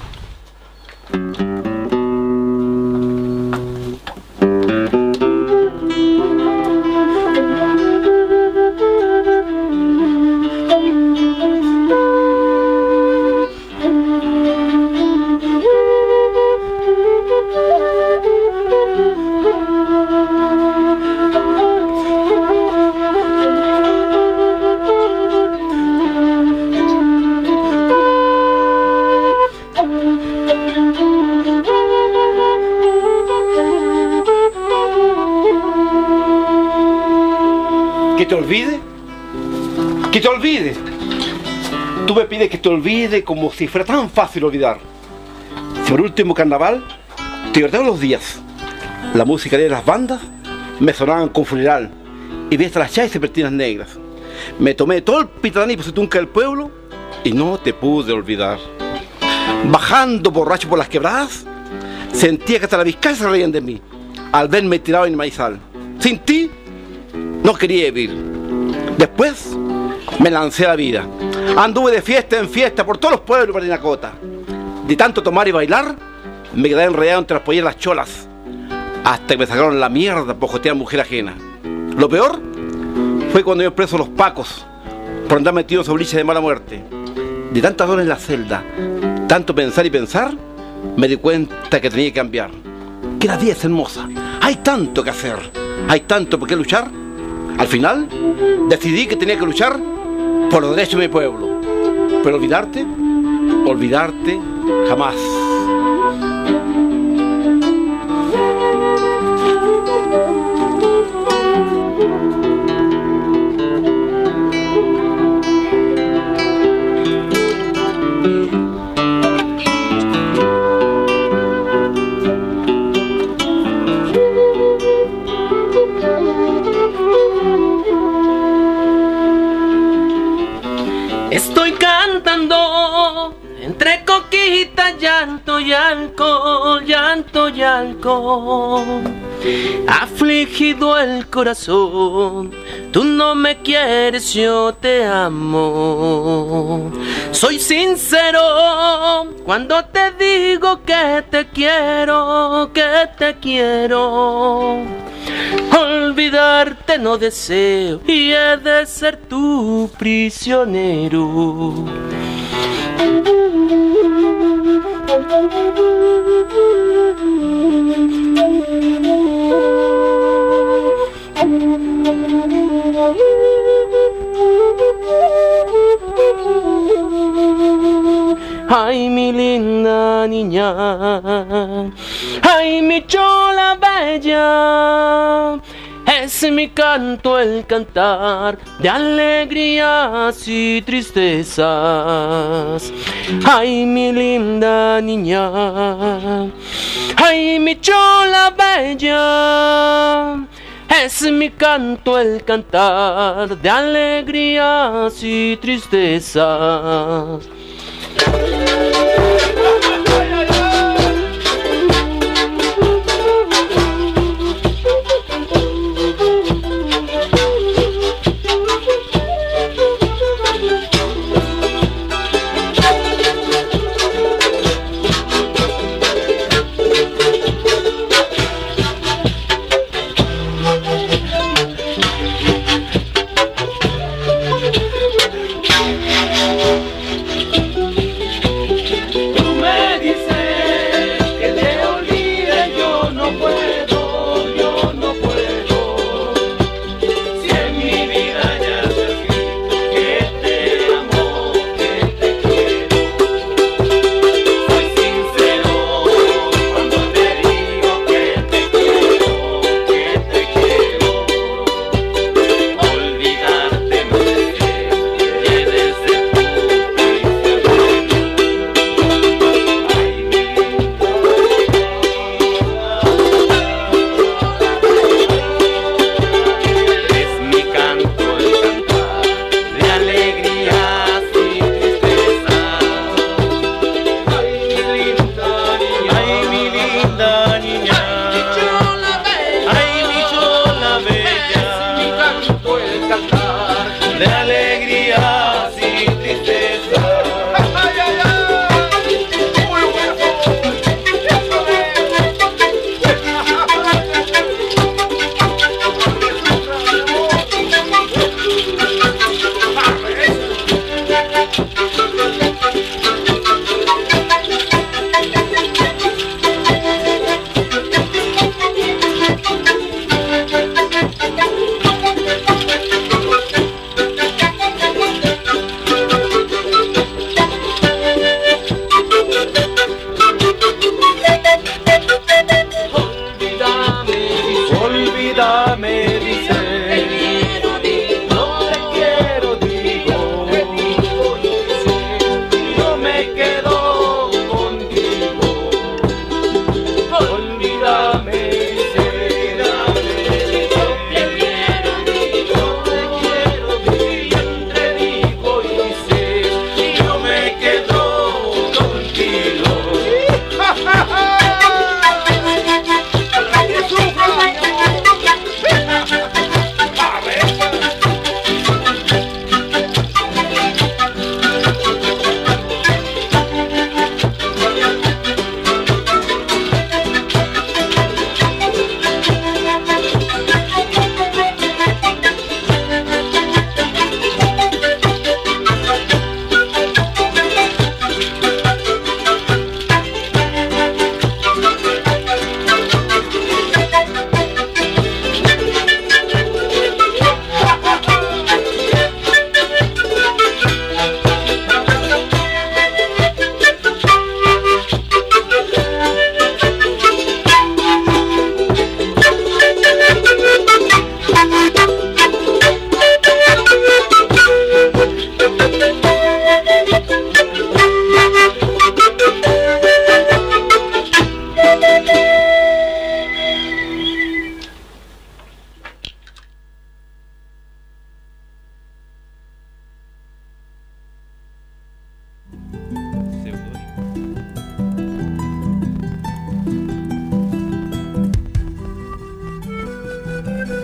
Que te olvide. Tú me pides que te olvide como si fuera tan fácil olvidar. Si por último carnaval, te divertí los días. La música de las bandas me sonaban con funeral, y vi hasta las chayas y pertinas negras. Me tomé todo el pitadán y prostitunca del pueblo y no te pude olvidar. Bajando borracho por las quebradas, sentía que hasta la Vizcaya se reían de mí al verme tirado en el maizal. Sin ti no quería vivir. Después me lancé a la vida. Anduve de fiesta en fiesta por todos los pueblos de Parinacota. De tanto tomar y bailar, me quedé enredado entre las polleras cholas, hasta que me sacaron la mierda por jotear mujer ajena. Lo peor fue cuando yo preso los pacos por andar metido en sobriches de mala muerte. De tantas horas en la celda, tanto pensar y pensar, me di cuenta que tenía que cambiar. Que la vida es hermosa, hay tanto que hacer, hay tanto por qué luchar. Al final, decidí que tenía que luchar por los derechos de mi pueblo. Pero olvidarte jamás. Estoy cantando entre coquitas, llanto y alcohol, llanto y alcohol. Afligido el corazón, tú no me quieres, yo te amo. Soy sincero cuando te digo que te quiero, que te quiero. Olvidarte no deseo y he de ser tu prisionero. Ay, mi linda niña, ay, mi chola bella, es mi canto el cantar de alegrías y tristezas. Ay, mi linda niña, ay, mi chola bella, es mi canto el cantar de alegrías y tristezas.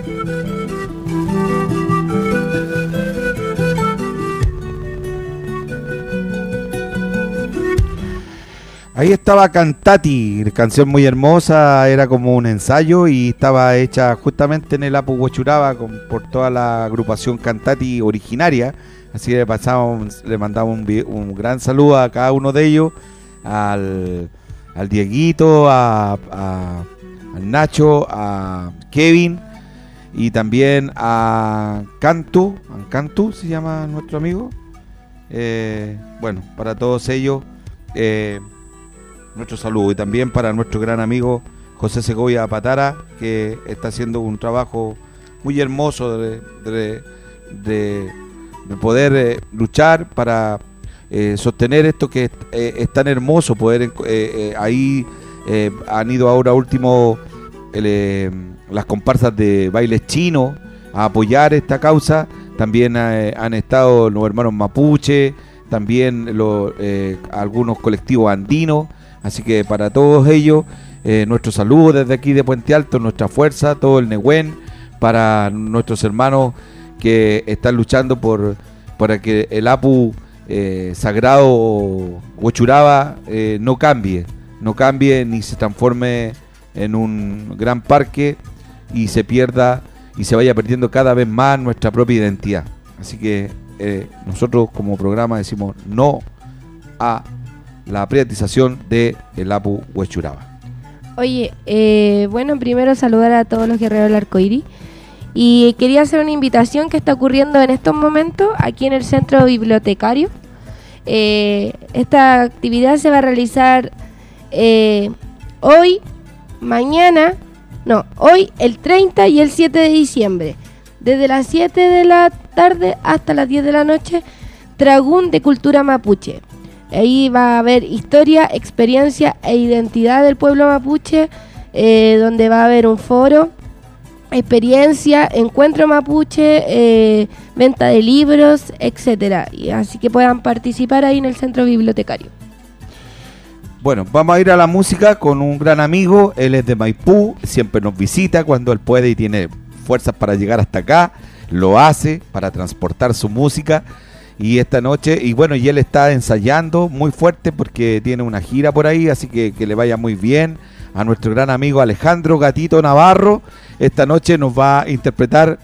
Ahí estaba Cantati, canción muy hermosa, era como un ensayo y estaba hecha justamente en el Apu Huechuraba por toda la agrupación Cantati originaria. Así que le mandamos un gran saludo a cada uno de ellos, al Dieguito, al Nacho, a Kevin y también a Cantu se llama nuestro amigo. Bueno, para todos ellos nuestro saludo, y también para nuestro gran amigo José Segovia Patara, que está haciendo un trabajo muy hermoso de poder luchar para sostener esto que es tan hermoso, poder ahí han ido ahora último las comparsas de bailes chinos a apoyar esta causa. También han estado los hermanos mapuche, también algunos colectivos andinos. Así que para todos ellos, nuestro saludo desde aquí de Puente Alto, nuestra fuerza, todo el Nehuen, para nuestros hermanos que están luchando para que el Apu sagrado Huechuraba no cambie ni se transforme en un gran parque y se pierda y se vaya perdiendo cada vez más nuestra propia identidad. Así que nosotros como programa decimos no a la privatización de el Apu Huechuraba. Oye, bueno, primero saludar a todos los guerreros del arcoíris y quería hacer una invitación que está ocurriendo en estos momentos aquí en el centro bibliotecario. Esta actividad se va a realizar hoy el 30 y el 7 de diciembre, desde las 7 de la tarde hasta las 10 de la noche, Tragún de Cultura Mapuche. Ahí va a haber historia, experiencia e identidad del pueblo mapuche, donde va a haber un foro, experiencia, encuentro mapuche, venta de libros, etcétera. Y así que puedan participar ahí en el centro bibliotecario. Bueno, vamos a ir a la música con un gran amigo. Él es de Maipú, siempre nos visita cuando él puede y tiene fuerzas para llegar hasta acá. Lo hace para transportar su música. Y esta noche, y bueno, y él está ensayando muy fuerte porque tiene una gira por ahí, así que le vaya muy bien a nuestro gran amigo Alejandro Gatito Navarro. Esta noche nos va a interpretar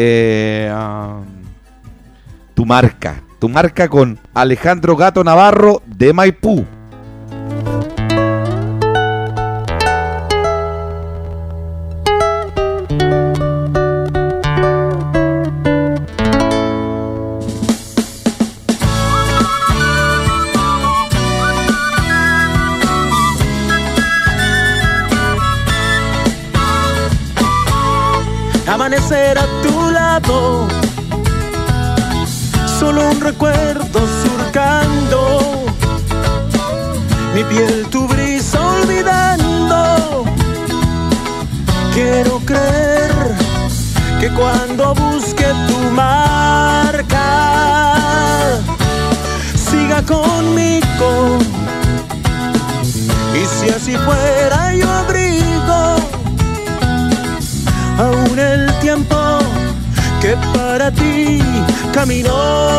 Tu Marca con Alejandro Gato Navarro de Maipú. Amanecer a tu lado, solo un recuerdo surcando mi piel, tu brisa olvidando. Quiero creer que cuando busque tu marca siga conmigo, y si así fuera yo abrigo aún el tiempo que para ti caminó.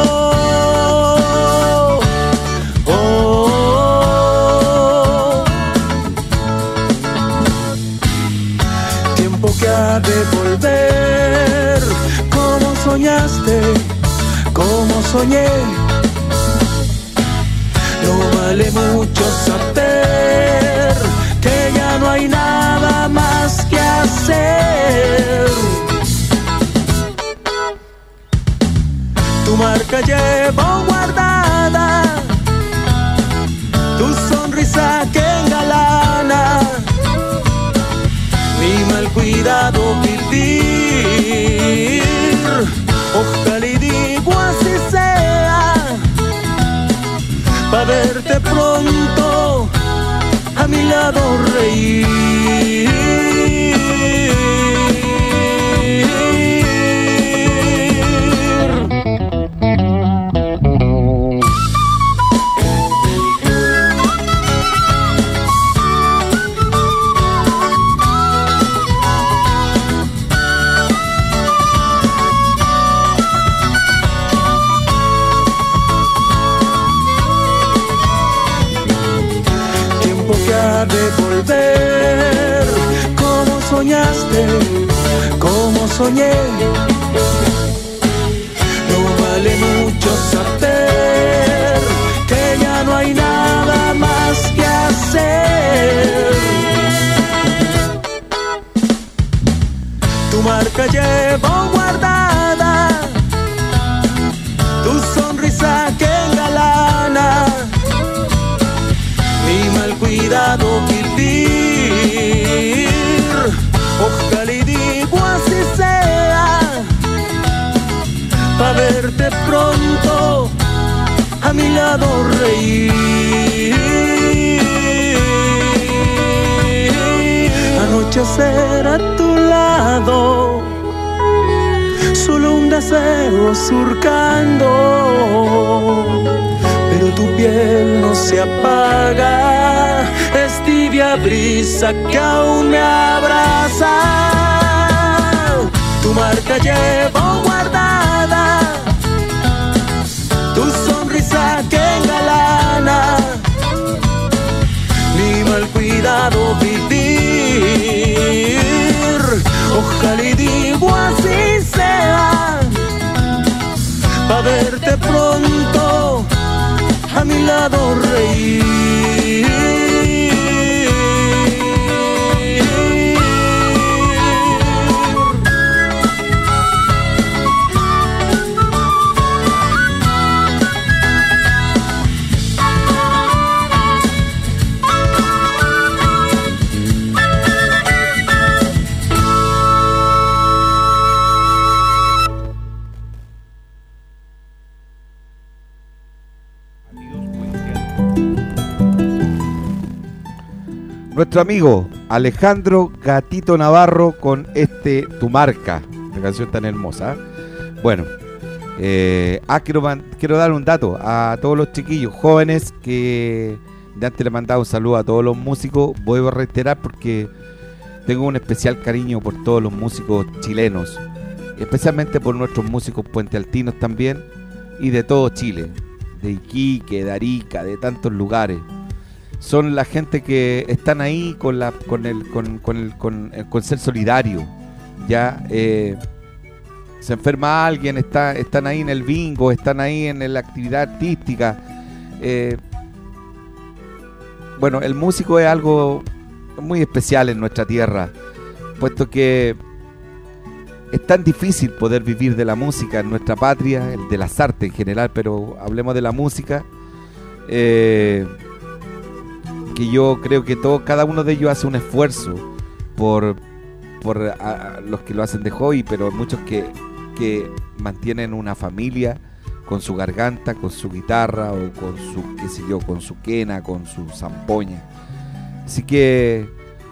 Tiempo que ha de volver, como soñaste, como soñé. No vale mucho saber que ya no hay nada más que hacer. Tu marca llevo guardada, tu sonrisa que engalana mi mal cuidado vivir. Ojalá y digo así sea, pa' verte pronto a mi lado reír. ha de volver, como soñaste, como soñé. No vale mucho saber que ya no hay nada más que hacer. Tu marca llevo guardada, tu sonrisa que engalana mi mal cuidado vivir. Ojalá y digo así sea, pa' verte pronto a mi lado reír. Anochecer a tu lado, solo un deseo surcando, pero tu piel no se apaga, es tibia brisa que aún me abraza. Tu marca llevo guardada, tu sonrisa que engalana mi mal cuidado vivir. Ojalá y digo así sea, pa' verte pronto a mi lado reír. Nuestro amigo Alejandro Gatito Navarro con Tu Marca, esta canción tan hermosa. Bueno, quiero dar un dato a todos los chiquillos jóvenes que de antes le mandaba un saludo a todos los músicos. Voy a reiterar porque tengo un especial cariño por todos los músicos chilenos, especialmente por nuestros músicos puentealtinos también y de todo Chile, de Iquique, de Arica, de tantos lugares. Son la gente que están ahí con ser solidario. Ya se enferma alguien, están ahí en el bingo, están ahí en la actividad artística. Bueno, el músico es algo muy especial en nuestra tierra, puesto que es tan difícil poder vivir de la música en nuestra patria, de las artes en general, pero hablemos de la música. Que yo creo que cada uno de ellos hace un esfuerzo por los que lo hacen de hobby, pero hay muchos que mantienen una familia con su garganta, con su guitarra o con su, qué sé yo, con su quena, con su zampoña. Así que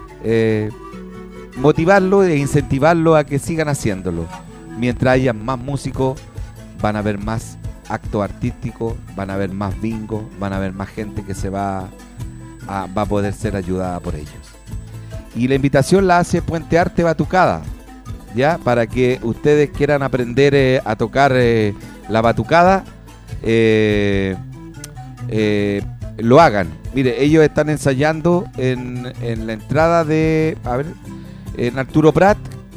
motivarlo e incentivarlo a que sigan haciéndolo. Mientras haya más músicos, van a haber más actos artísticos, van a haber más bingo, van a haber más gente que se va a poder ser ayudada por ellos. Y la invitación la hace Puente Arte Batucada, ya, para que ustedes quieran aprender a tocar la batucada, lo hagan. Mire, ellos están ensayando en la entrada de, en Arturo Prat,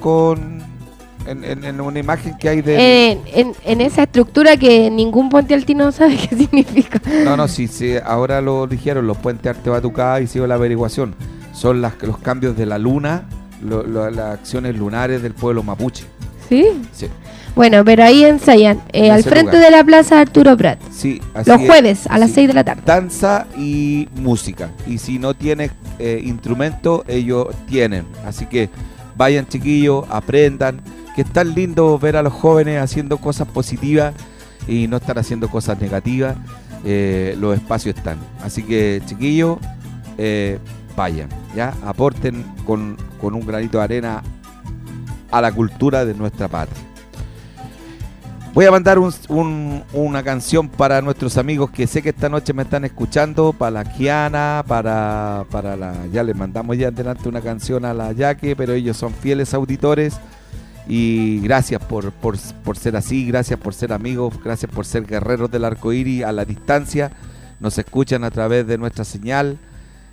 en una imagen que hay de... En esa estructura que ningún puentealtino sabe qué significa. No, sí, ahora lo dijeron, los Puente Arte Batucada, hicieron la averiguación. Son los cambios de la luna, las acciones lunares del pueblo mapuche. ¿Sí? Sí. Bueno, pero ahí ensayan, al frente de la plaza Arturo Prat. Sí, así los jueves a las 6 de la tarde. Danza y música. Y si no tienes instrumento, ellos tienen. Así que vayan, chiquillos, aprendan. Que es tan lindo ver a los jóvenes haciendo cosas positivas y no estar haciendo cosas negativas. Los espacios están. Así que, chiquillos, vayan, ya, aporten con un granito de arena a la cultura de nuestra patria. Voy a mandar una canción para nuestros amigos que sé que esta noche me están escuchando, para la Kiana, para ya les mandamos ya adelante una canción a la Yaque, pero ellos son fieles auditores. Y gracias por ser así, gracias por ser amigos, gracias por ser guerreros del arcoíris a la distancia. Nos escuchan a través de nuestra señal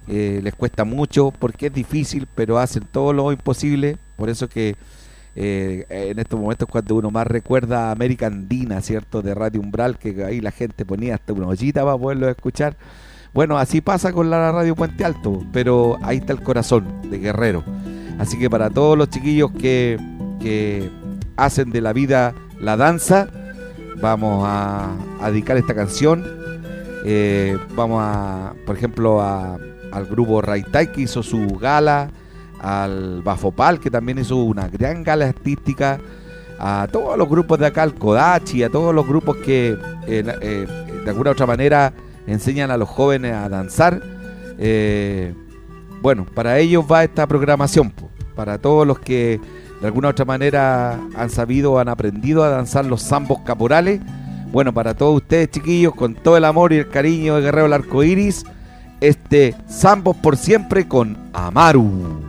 les cuesta mucho porque es difícil, pero hacen todo lo imposible. Por eso que en estos momentos cuando uno más recuerda a América Andina, ¿cierto? De Radio Umbral, que ahí la gente ponía hasta una ollita para poderlo escuchar. Bueno, así pasa con la Radio Puente Alto, pero ahí está el corazón de Guerrero. Así que para todos los chiquillos que hacen de la vida la danza, vamos a dedicar esta canción. Vamos a, por ejemplo, al grupo Raitai, que hizo su gala, al Bafopal, que también hizo una gran gala artística, a todos los grupos de acá, al Kodachi, a todos los grupos que de alguna u otra manera enseñan a los jóvenes a danzar. Bueno, para ellos va esta programación, para todos los que de alguna u otra manera han sabido o han aprendido a danzar los zambos caporales. Bueno, para todos ustedes, chiquillos, con todo el amor y el cariño de Guerrero del Arco Iris, Zambos por siempre con Amaru.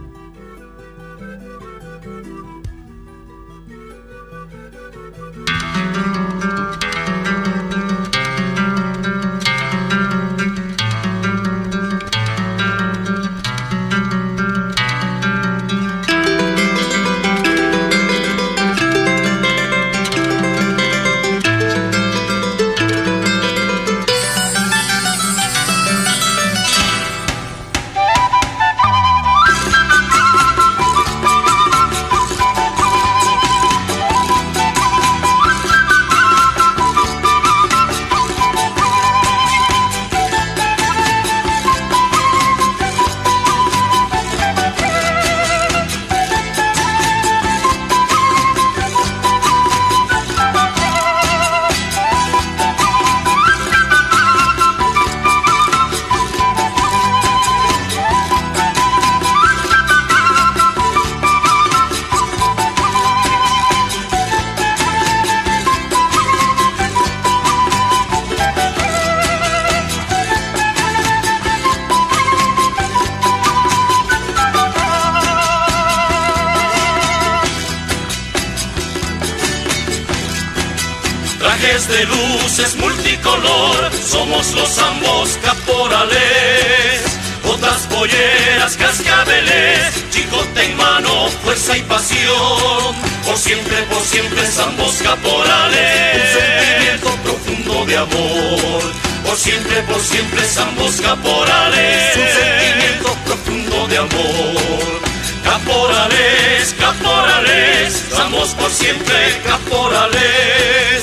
De luces multicolor, somos los zambos caporales, botas, polleras, cascabeles, chicote en mano, fuerza y pasión, por siempre zambos caporales, un sentimiento profundo de amor, por siempre zambos caporales, un sentimiento profundo de amor. Caporales, caporales, zambos por siempre caporales.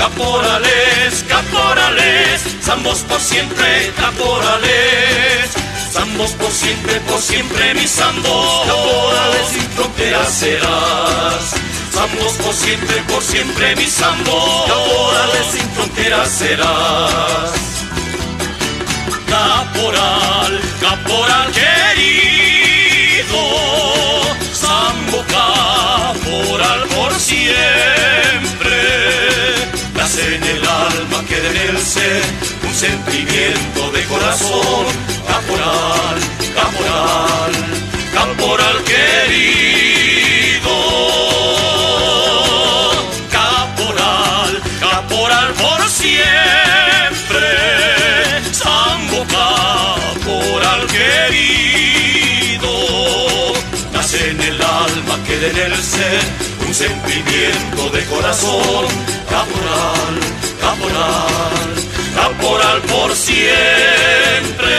Caporales, caporales, zambos por siempre, caporales, zambos por siempre, mis zambos, caporales sin fronteras serás, zambos por siempre, mis zambos, caporales sin fronteras serás. Caporal, caporal querido, zambo caporal por siempre. Nace en el alma, queda en el ser, un sentimiento de corazón. Caporal, caporal, caporal querido. Caporal, caporal por siempre. Zambo caporal querido. Nace en el alma, queda en el ser, un sentimiento de corazón. Caporal, caporal, caporal por siempre.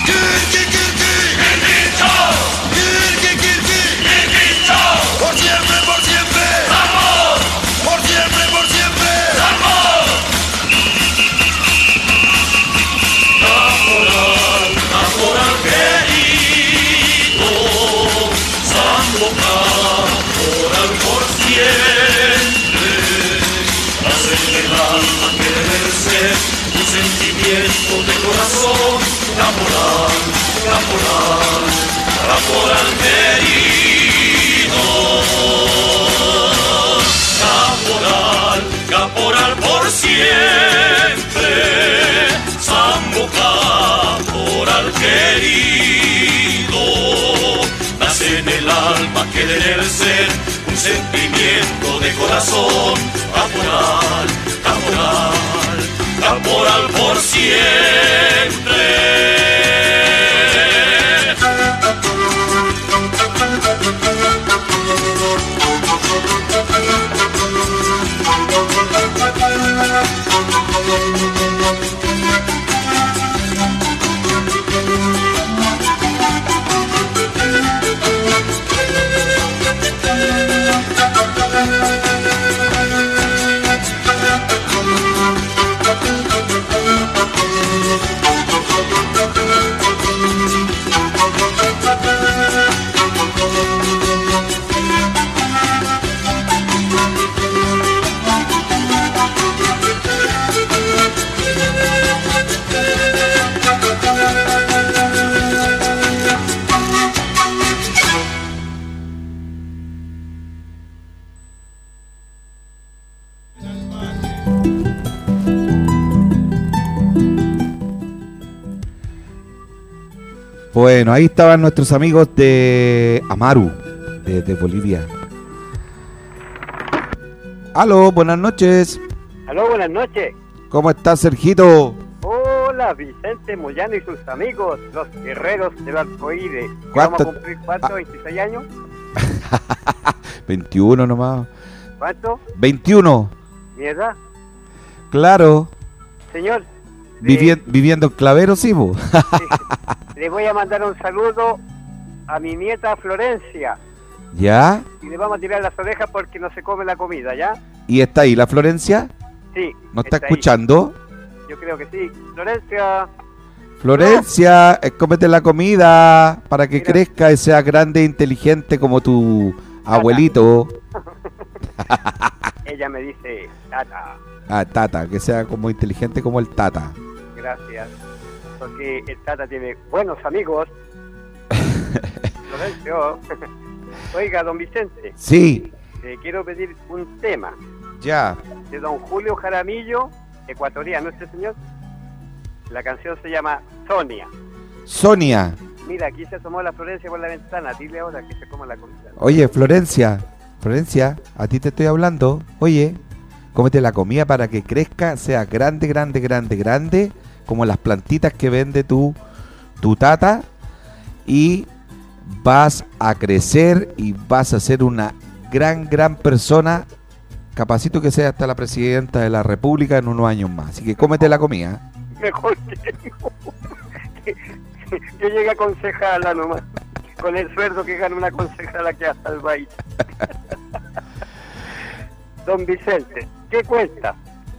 Por siempre. alma querer ser un sentimiento de corazón. Caporal, caporal, caporal querido. Caporal, caporal por siempre. Sambo caporal querido. Nace en el alma querer ser un sentimiento de corazón. Caporal, caporal, caporal por siempre. Bueno, ahí estaban nuestros amigos de Amaru, de Bolivia. Aló, buenas noches. Aló, buenas noches. ¿Cómo estás, Sergito? Hola, Vicente Moyano y sus amigos, los guerreros del arcoíris. ¿Cuánto? ¿Vamos a cumplir cuánto? ¿26 años? 21 nomás. ¿Cuánto? 21. ¿Mi edad? Claro. Señor. Viviendo en Clavero, sí, vos. Le voy a mandar un saludo a mi nieta Florencia. ¿Ya? Y le vamos a tirar las orejas porque no se come la comida, ¿ya? ¿Y está ahí la Florencia? Sí. ¿No está ahí. escuchando? Yo creo que sí. Florencia. Florencia, cómete la comida para que Mira. crezca y sea grande e inteligente como tu abuelito. Ella me dice, Tata. Ah, Tata, que sea como inteligente como el Tata. Gracias. Porque el Tata tiene buenos amigos. Florencio. Oiga, don Vicente. Sí. Le quiero pedir un tema Ya. de don Julio Jaramillo, ecuatoriano, este señor. La canción se llama Sonia. Sonia. Mira, aquí se asomó la Florencia por la ventana. Dile ahora que se coma la comida. Oye, Florencia, a ti te estoy hablando. Oye, cómete la comida para que crezca, sea grande, grande, grande, grande, como las plantitas que vende tu Tata, y vas a crecer y vas a ser una gran persona, capacito que sea hasta la presidenta de la República en unos años más. Así que cómete la comida. Mejor que no. Que llegue a concejala nomás. Con el sueldo que gana una concejala que hasta el país. Don Vicente, ¿qué cuenta?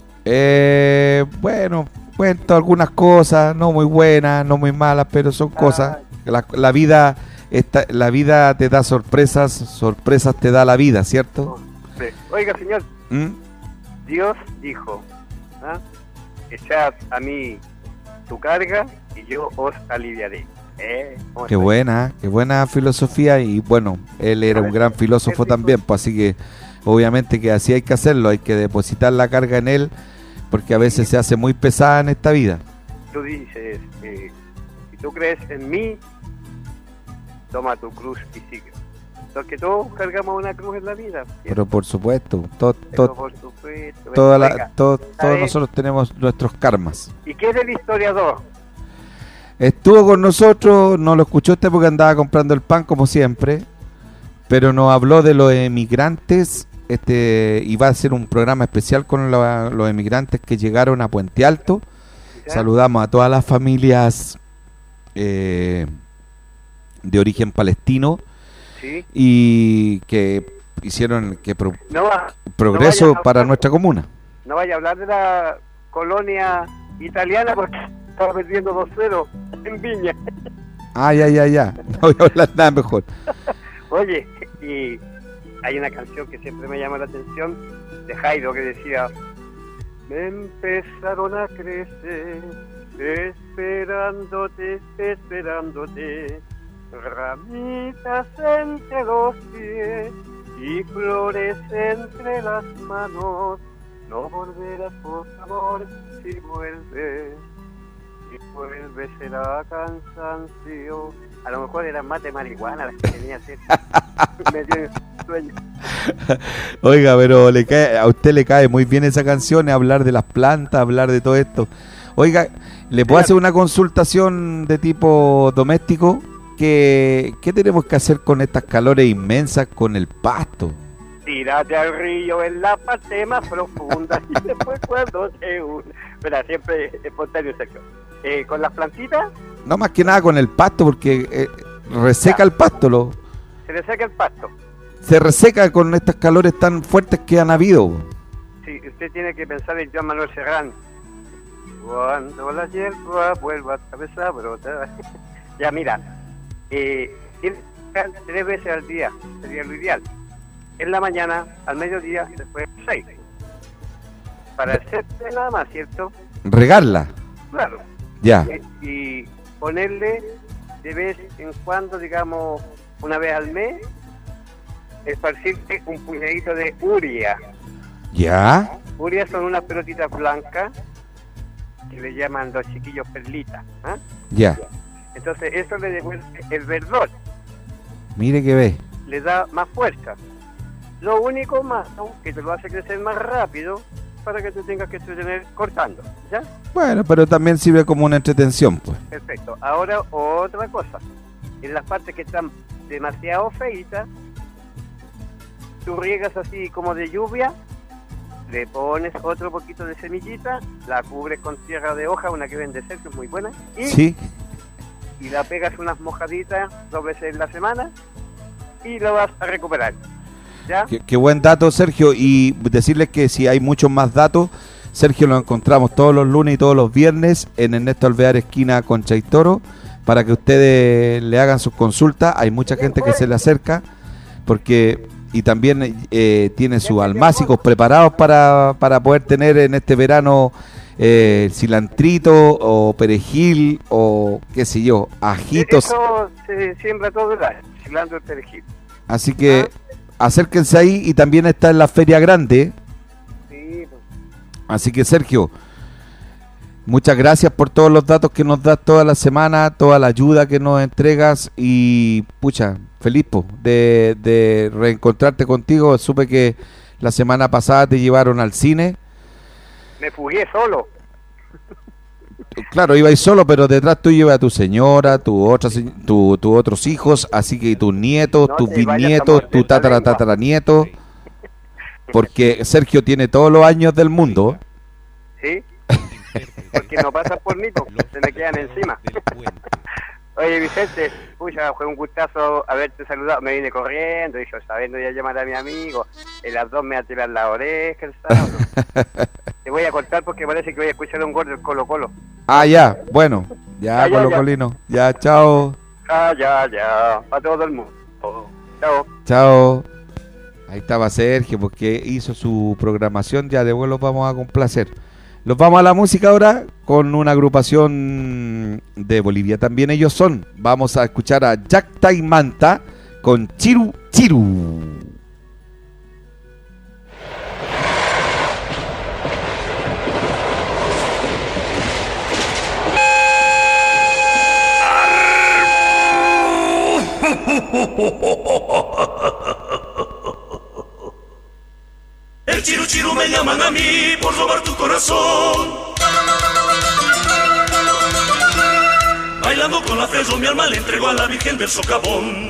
Bueno, cuento algunas cosas, no muy buenas, no muy malas, pero son cosas. La vida te da sorpresas te da la vida, ¿cierto? Sí. Oiga, señor, ¿Mm? Dios dijo, ¿ah? Echad a mí tu carga y yo os aliviaré. Qué buena filosofía. Y bueno, él era un gran filósofo también, pues así que obviamente que así hay que hacerlo, hay que depositar la carga en él, porque a veces se hace muy pesada en esta vida. Tú dices, si tú crees en mí, toma tu cruz y sigue. Porque todos cargamos una cruz en la vida. ¿Cierto? Pero por supuesto, Por supuesto. todos ¿sabes? nosotros tenemos nuestros karmas. ¿Y qué es del historiador? Estuvo con nosotros, no lo escuchó usted porque andaba comprando el pan como siempre, pero nos habló de los emigrantes, y va a ser un programa especial con los emigrantes que llegaron a Puente Alto. ¿Ya? Saludamos a todas las familias de origen palestino, Sí. y que hicieron progreso no vaya a para hablar. nuestra comuna. No vaya a hablar de la colonia italiana porque estaba perdiendo 2-0 en Viña. Ya. No voy a hablar nada mejor. Oye, y hay una canción que siempre me llama la atención de Jairo que decía: me empezaron a crecer, esperándote, esperándote, ramitas entre los pies y flores entre las manos. No volverás, por favor, si vuelves será cansancio. A lo mejor eran mate marihuana las que tenía cerca. Me dio sueño. Oiga, pero a usted le cae muy bien esa canción, hablar de las plantas, hablar de todo esto. Oiga, ¿le puedo hacer una consultación de tipo doméstico? ¿Qué tenemos que hacer con estas calores inmensas con el pasto? Tírate al río en la parte más profunda y después cuando se une. Pero siempre espontáneo, Sergio. ¿Con las plantitas? No, más que nada con el pasto, porque reseca Ya. el pasto. Se le saca el pasto. Se reseca con estas calores tan fuertes que han habido. Sí, usted tiene que pensar en Joan Manuel Serrano. Cuando la hierba vuelva a vez a brotar. Ya, mira, tiene que sacar 3 veces al día, sería lo ideal. En la mañana, al mediodía y después 6. Para hacerte nada más, ¿cierto? Regarla, Claro. ya. Y ponerle de vez en cuando, digamos, una vez al mes, esparcirte un puñadito de uria. Ya, Uria son unas pelotitas blancas que le llaman los chiquillos perlitas. ¿Ah? ya. Entonces eso le devuelve el verdor, Mire que ve. le da más fuerza. Lo único más, ¿no?, que te lo hace crecer más rápido para que te tengas que entretener cortando. ¿Ya? Bueno, pero también sirve como una entretención, pues. Perfecto. Ahora otra cosa. En las partes que están demasiado feitas, tú riegas así como de lluvia, le pones otro poquito de semillita, la cubres con tierra de hoja, una que vende Sergio, muy buena, Sí, y la pegas unas mojaditas 2 veces en la semana y lo vas a recuperar. ¿Ya? qué buen dato, Sergio. Y decirles que si hay muchos más datos, Sergio lo encontramos todos los lunes y todos los viernes en Ernesto Alvear, esquina Concha y Toro, para que ustedes le hagan sus consultas. Hay mucha gente que se le acerca, porque y también tiene sus almácigos preparados para poder tener en este verano cilantrito o perejil o qué sé yo, ajitos. Eso se siembra todo el año, cilantro y perejil. Así que acérquense ahí, y también está en la Feria Grande. Sí, pues. Así que, Sergio, muchas gracias por todos los datos que nos das toda la semana, toda la ayuda que nos entregas, y pucha, feliz de reencontrarte contigo. Supe que la semana pasada te llevaron al cine. Me fugué solo. Claro, ibais solo, pero detrás tú llevas a tu señora, tus otros hijos, así que tus nietos, No tus te vayas a bisnietos, morder tu la lengua. tataranieto, porque Sergio tiene todos los años del mundo. ¿Sí? Porque no pasan por mí, pues, se me quedan encima. Oye, Vicente, pucha, fue un gustazo haberte saludado. Me vine corriendo, y yo sabiendo ya llamar a mi amigo. En las 2 me va a tirar la oreja el sábado. Te voy a cortar porque parece que voy a escuchar un gol del Colo Colo. Ah, ya, bueno, ya, Ya, Colo ya. Colino, ya, chao, Ya, para todo el mundo. Chao. chao. Ahí estaba Sergio, porque hizo su programación, ya de vuelta los vamos a complacer. Los vamos a la música ahora con una agrupación de Bolivia, también ellos son. Vamos a escuchar a Jack Taimanta con Chiru Chiru. El chiru chiru me llaman a mí por robar tu corazón. Bailando con la fe yo mi alma le entrego a la Virgen del Socavón.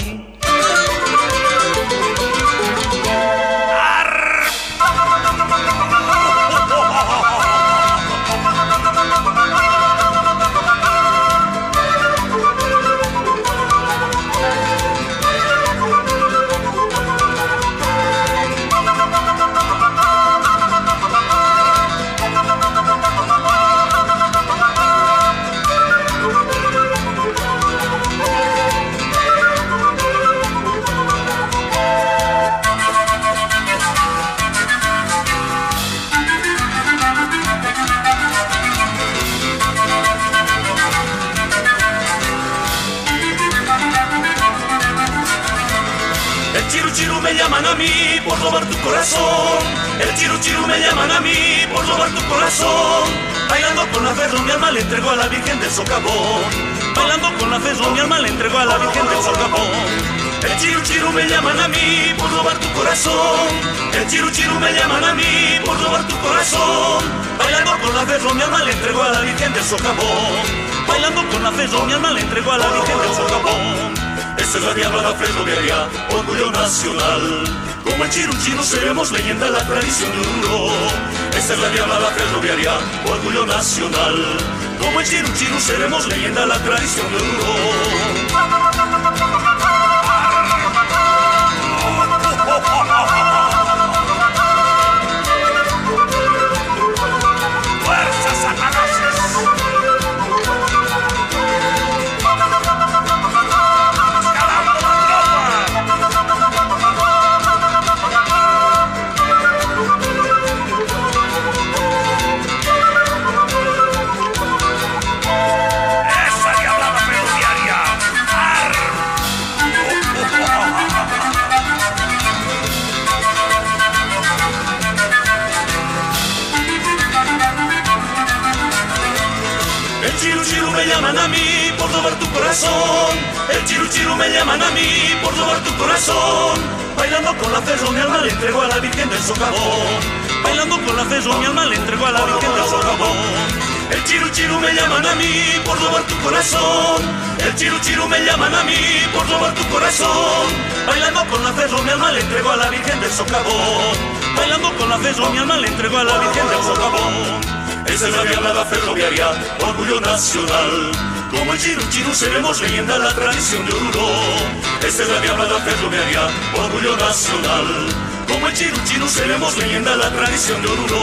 llaman a mí por robar tu corazón. El chiru chiru me llaman a mí por robar tu corazón. Bailando con la ferro mi alma le entrego a la Virgen del Socavón. Bailando con la ferro mi alma le entrego a la Virgen del Socavón. El chiru chiru me llaman a mí por robar tu corazón. El chiru chiru me llaman a mí por robar tu corazón. Bailando con la ferro mi alma le entrego a la Virgen del Socavón. Bailando con la ferro mi alma le entrego a la Virgen del Socavón. Esta es la diablada ferroviaria, orgullo nacional. Como el chiru chiru seremos leyenda, la tradición de Oruro. Esta es la diablada ferroviaria, orgullo nacional. Como el chiru chiru seremos leyenda, la tradición de Oruro. ¡Fuerza, Satanases! ¡Escalando la tropa! ¡Esa diablada ferroviaria! El chiru chiru me llaman a mí por robar tu corazón. El chiru chiru me llaman a mí por robar tu corazón. Bailando con la ferro mi alma le entrego a la Virgen del Socavón. Bailando con la ferro mi alma le entrego a la Virgen del Socavón. El chiru chiru me llaman a mí por robar tu corazón. El chiru chiru me llaman a mí por robar tu corazón. Bailando con la ferro mi alma le entrego a la Virgen del Socavón. Bailando con la ferro mi alma le entrego a la Virgen del Socavón. Esa es la diablada ferroviaria, orgullo nacional. Como el chiru chiru seremos leyenda, la tradición de Oruro. Esta es la diablada ferroviaria, orgullo nacional. Como el chiru chiru seremos leyenda, la tradición de Oruro.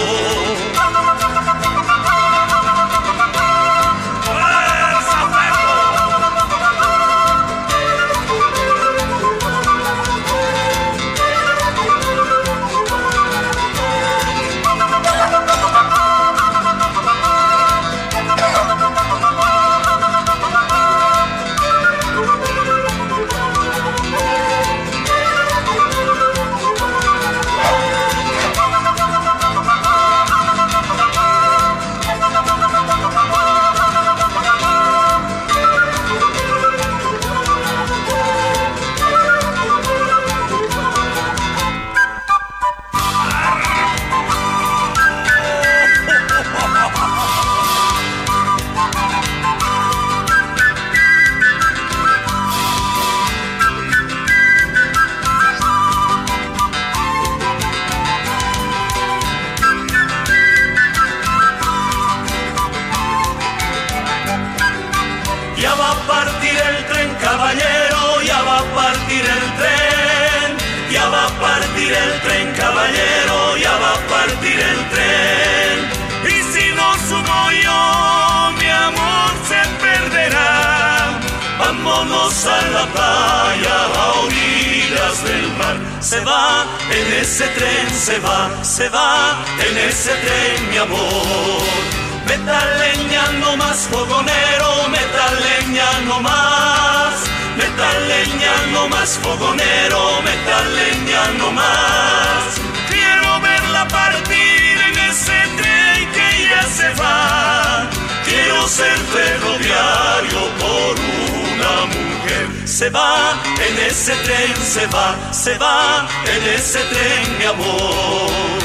El tren, caballero, ya va a partir el tren. Y si no subo yo, mi amor se perderá. Vámonos a la playa, a orillas del mar. Se va en ese tren, se va en ese tren, mi amor. Meta leña no más, fogonero, meta leña no más. Meta leña no más, fogonero, meta leña no más. Quiero verla partir en ese tren que ya se va. Quiero ser ferroviario por una mujer. Se va en ese tren, se va en ese tren, mi amor.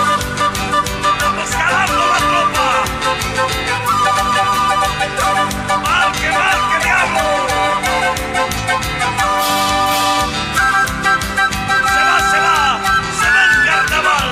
¡Escalando la tropa! ¡Marque, marque, diablo! Se va el carnaval.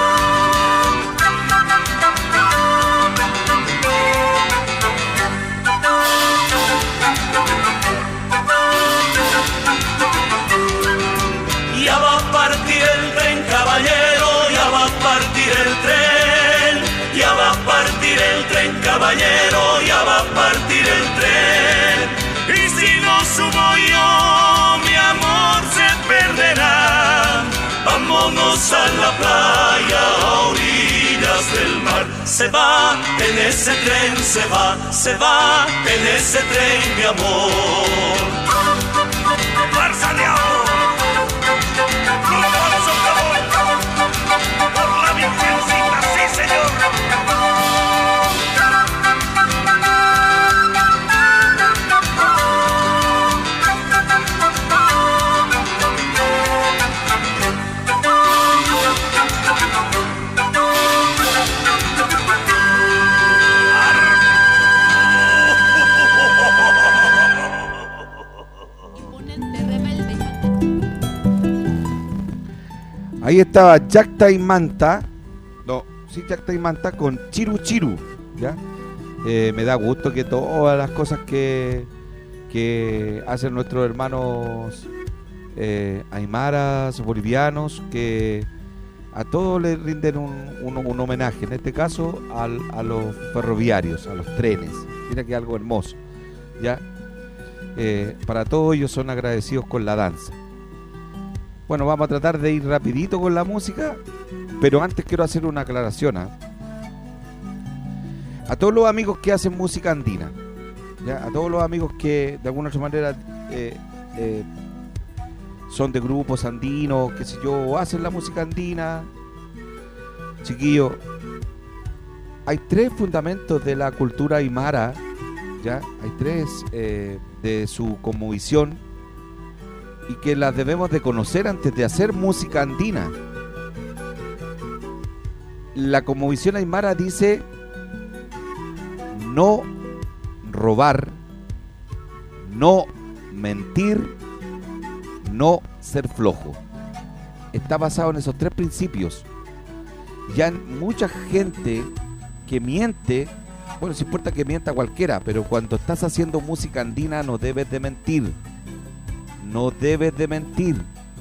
Ya va a partir el tren, caballero, ya va a partir el tren. Ya va a partir el tren, caballero, ya va a partir el tren. Y si no subo yo, mi amor se perderá. Vámonos a la playa, a orillas del mar. Se va en ese tren, se va en ese tren, mi amor. ¡Fuerza, diablo! Ahí estaba Yacta y Manta. No, sí, Yacta y Manta con Chiru Chiru, ¿ya? Me da gusto que todas las cosas que hacen nuestros hermanos aymaras, bolivianos, que a todos les rinden un homenaje, en este caso a los ferroviarios, a los trenes. Mira que algo hermoso, ¿ya? Para todos ellos son agradecidos con la danza. Bueno, vamos a tratar de ir rapidito con la música, pero antes quiero hacer una aclaración, ¿eh? A todos los amigos que hacen música andina, ¿ya? A todos los amigos que de alguna otra manera son de grupos andinos, qué sé yo, o hacen la música andina, chiquillos, hay 3 fundamentos de la cultura aymara, ¿ya? Hay 3 de su cosmovisión, y que las debemos de conocer antes de hacer música andina. La cosmovisión aymara dice no robar, no mentir, no ser flojo. Está basado en esos 3 principios. Ya mucha gente que miente, bueno, si importa que mienta cualquiera, pero cuando estás haciendo música andina no debes de mentir. No debes de mentir.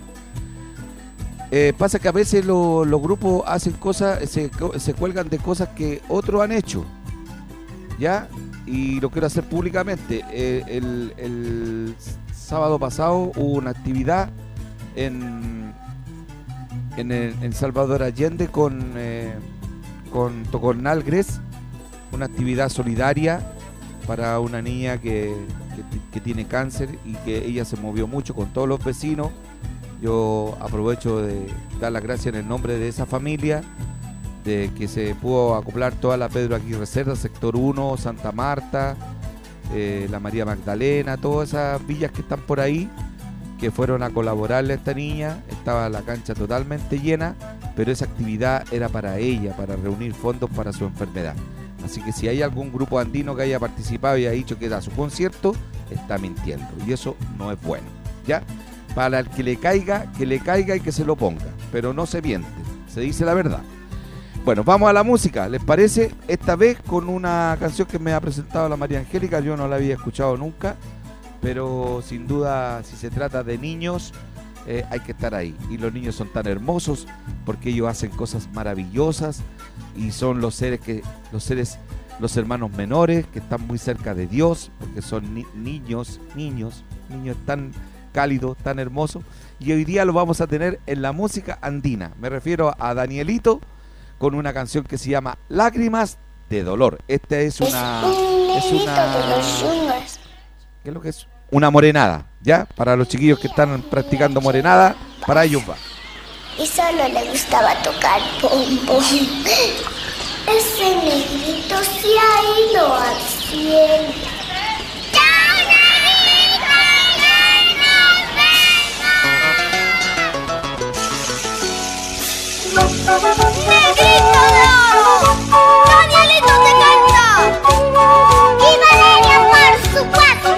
Pasa que a veces los grupos hacen cosas, se cuelgan de cosas que otros han hecho, ¿ya? Y lo quiero hacer públicamente. El sábado pasado hubo una actividad en Salvador Allende con Tocornal Gres, una actividad solidaria para una niña que tiene cáncer y que ella se movió mucho con todos los vecinos. Yo aprovecho de dar las gracias en el nombre de esa familia, de que se pudo acoplar toda la Pedro Aguirre Cerda, sector 1, Santa Marta, la María Magdalena, todas esas villas que están por ahí, que fueron a colaborarle a esta niña. Estaba la cancha totalmente llena, pero esa actividad era para ella, para reunir fondos para su enfermedad. Así que si hay algún grupo andino que haya participado y haya dicho que da su concierto, está mintiendo, y eso no es bueno, ¿ya? Para el que le caiga y que se lo ponga, pero no se miente, se dice la verdad. Bueno, vamos a la música, ¿les parece? Esta vez con una canción que me ha presentado la María Angélica. Yo no la había escuchado nunca, pero sin duda, si se trata de niños, hay que estar ahí. Y los niños son tan hermosos porque ellos hacen cosas maravillosas y son los hermanos menores que están muy cerca de Dios, porque son niños tan cálidos, tan hermosos. Y hoy día lo vamos a tener en la música andina. Me refiero a Danielito con una canción que se llama Lágrimas de Dolor. Esta es una... ¿Qué es lo que es? Una morenada, ¿ya? Para los chiquillos que están practicando morenada, para ellos va. Y solo le gustaba tocar pom pom. Ese negrito se ha ido al cielo. ¡Chao, negrito! ¡Nos vemos! ¡Negrito de oro! ¡Danielito te canta! ¡Y Valeria, por supuesto!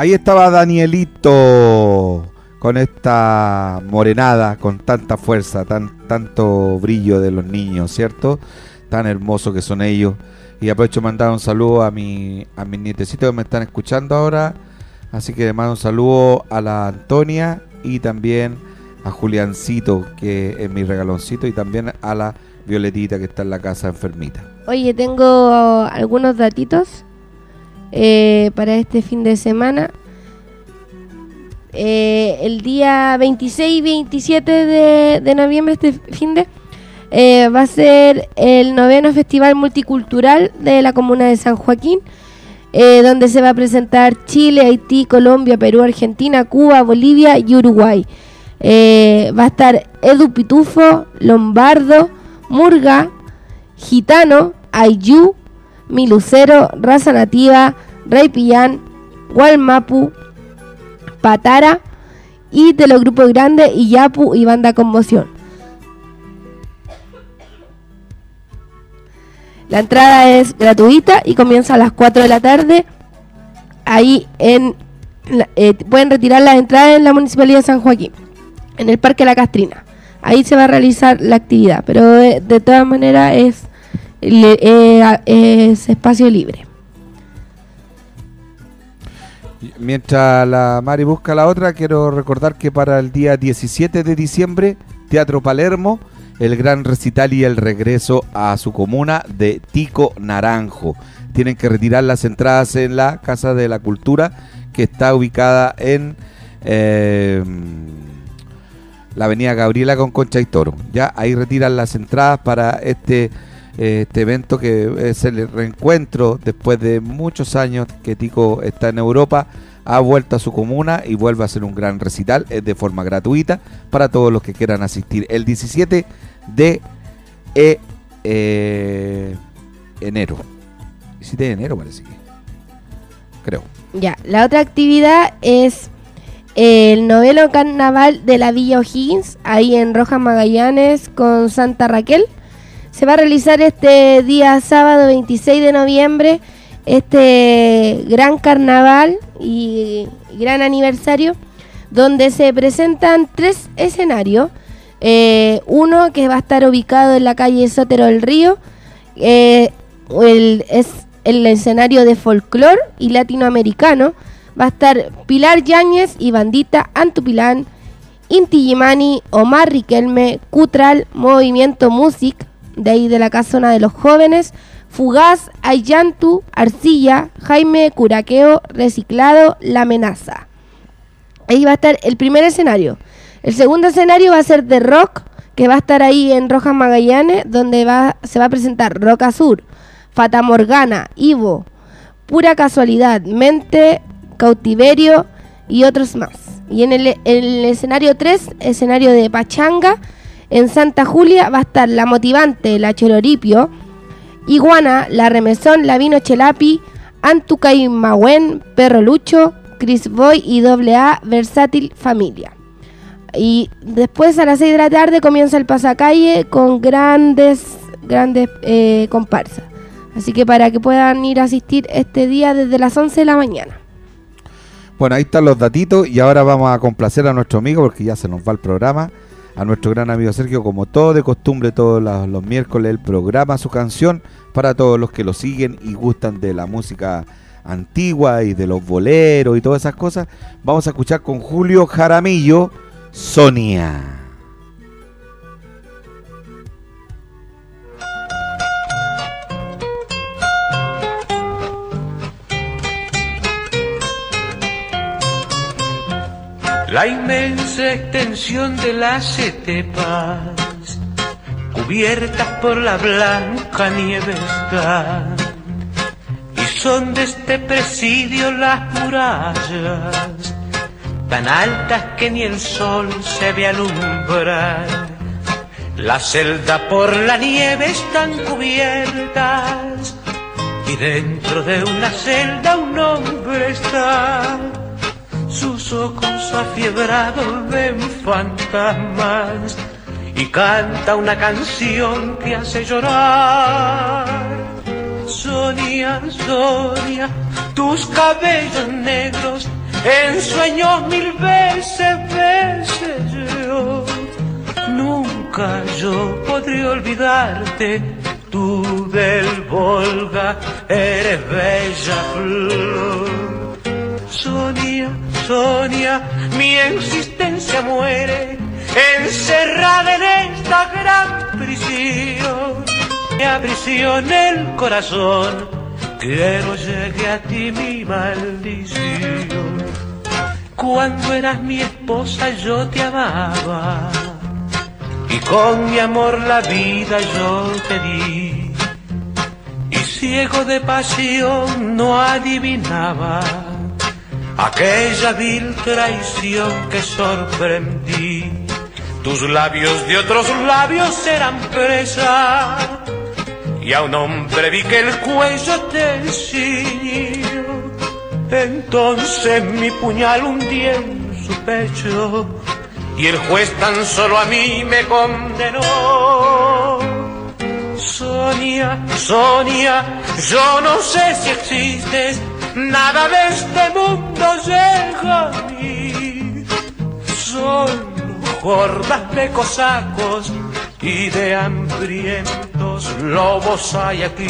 Ahí estaba Danielito con esta morenada, con tanta fuerza, tanto brillo de los niños, ¿cierto? Tan hermosos que son ellos. Y aprovecho de mandar un saludo a mis nietecitos que me están escuchando ahora. Así que le mando un saludo a la Antonia y también a Juliancito, que es mi regaloncito, y también a la Violetita, que está en la casa enfermita. Oye, tengo algunos datitos para este fin de semana. El día 26 y 27 de noviembre, este fin de va a ser el 9º Festival Multicultural de la Comuna de San Joaquín, donde se va a presentar Chile, Haití, Colombia, Perú, Argentina, Cuba, Bolivia y Uruguay. Va a estar Edu Pitufo, Lombardo, Murga, Gitano, Ayú, Milucero, Raza Nativa, Rey Pillán, Gualmapu, Patara y de los grupos grandes Iyapu y Banda Conmoción. La entrada es gratuita y comienza a las 4 de la tarde. Ahí pueden retirar las entradas en la Municipalidad de San Joaquín, en el Parque La Castrina. Ahí se va a realizar la actividad, pero de todas maneras es espacio libre. Mientras la Mari busca la otra, quiero recordar que para el día 17 de diciembre, Teatro Palermo, el gran recital y el regreso a su comuna de Tico Naranjo. Tienen que retirar las entradas en la Casa de la Cultura, que está ubicada en la avenida Gabriela con Concha y Toro. Ya ahí retiran las entradas para este evento, que es el reencuentro después de muchos años que Tico está en Europa, ha vuelto a su comuna y vuelve a hacer un gran recital. Es de forma gratuita para todos los que quieran asistir el 17 de enero. 17 de enero parece que, creo. Ya, la otra actividad es el 9º Carnaval de la Villa O'Higgins, ahí en Rojas Magallanes con Santa Raquel. Se va a realizar este día sábado 26 de noviembre este gran carnaval y gran aniversario, donde se presentan 3 escenarios. Uno que va a estar ubicado en la calle Sotero del Río, es el escenario de folclore y latinoamericano. Va a estar Pilar Yáñez y Bandita Antupilán, Inti Gimani, Omar Riquelme, Cutral, Movimiento Music, de ahí de la casona de los jóvenes, Fugaz, Ayantu, Arcilla, Jaime, Curaqueo, Reciclado, La Amenaza. Ahí va a estar el primer escenario. El segundo escenario va a ser de rock, que va a estar ahí en Rojas Magallanes, donde se va a presentar Rock Azul, Fata Morgana, Ivo, Pura Casualidad, Mente, Cautiverio y otros más. Y en el escenario 3, escenario de Pachanga, en Santa Julia, va a estar La Motivante, La Chororipio, Iguana, La Remesón, La Vino Chelapi, Antucaimahuen, Perro Lucho, Chris Boy y AA Versátil Familia. Y después a las 6 de la tarde comienza el pasacalle con grandes comparsas. Así que para que puedan ir a asistir este día desde las 11 de la mañana. Bueno, ahí están los datitos y ahora vamos a complacer a nuestro amigo porque ya se nos va el programa. A nuestro gran amigo Sergio, como todo de costumbre, todos los miércoles el programa, su canción para todos los que lo siguen y gustan de la música antigua y de los boleros y todas esas cosas. Vamos a escuchar con Julio Jaramillo, Sonia. La inmensa extensión de las estepas, cubiertas por la blanca nieve están, y son de este presidio las murallas, tan altas que ni el sol se ve alumbrar. La celda por la nieve están cubiertas, y dentro de una celda un hombre está. Sus ojos afiebrados ven fantasmas y canta una canción que hace llorar. Sonia, Sonia, tus cabellos negros en sueños mil veces yo. Nunca yo podré olvidarte, tú del Volga eres bella flor. Sonia, Sonia, mi existencia muere encerrada en esta gran prisión. Me aprisiona el corazón, que no llegue a ti mi maldición. Cuando eras mi esposa yo te amaba, y con mi amor la vida yo te di, y ciego de pasión no adivinaba aquella vil traición que sorprendí. Tus labios de otros labios eran presa, y a un hombre vi que el cuello te ciñó. Entonces mi puñal hundí en su pecho, y el juez tan solo a mí me condenó. Sonia, Sonia, yo no sé si existes, nada de este mundo llega a mí. Solo hordas de cosacos y de hambrientos lobos hay aquí.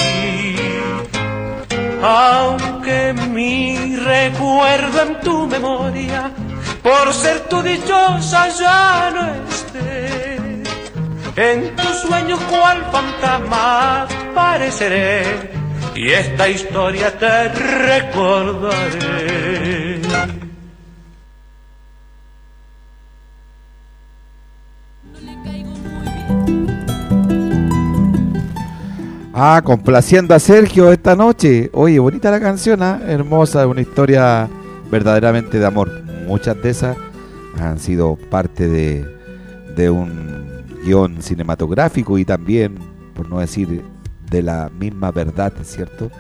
Aunque mi recuerdo en tu memoria, por ser tu dichosa ya no esté, en tus sueños cual fantasma apareceré, y esta historia te recordaré. Complaciendo a Sergio esta noche. Oye, bonita la canción, hermosa, una historia verdaderamente de amor. Muchas de esas han sido parte de un guión cinematográfico y también, por no decir de la misma verdad, ¿cierto?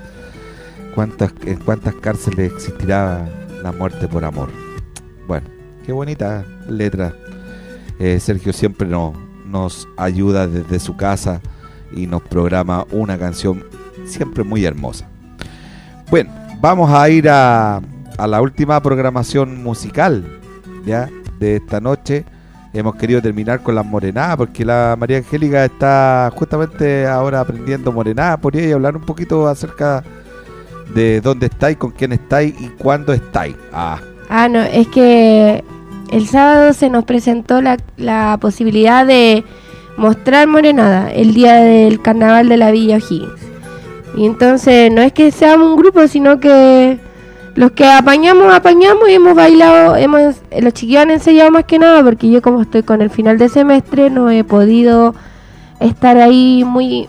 ¿En cuántas cárceles existirá la muerte por amor? Bueno, qué bonita letra. Sergio siempre nos ayuda desde su casa y nos programa una canción siempre muy hermosa. Bueno, vamos a ir a la última programación musical, ¿ya?, de esta noche. Hemos querido terminar con las morenadas porque la María Angélica está justamente ahora aprendiendo morenada. ¿Podría hablar un poquito acerca de dónde estáis, con quién estáis y cuándo estáis? No, es que el sábado se nos presentó la posibilidad de mostrar morenada el día del carnaval de la Villa O'Higgins. Y entonces no es que seamos un grupo, sino que los que apañamos y hemos bailado, los chiquillos han ensayado más que nada, porque yo, como estoy con el final de semestre, no he podido estar ahí muy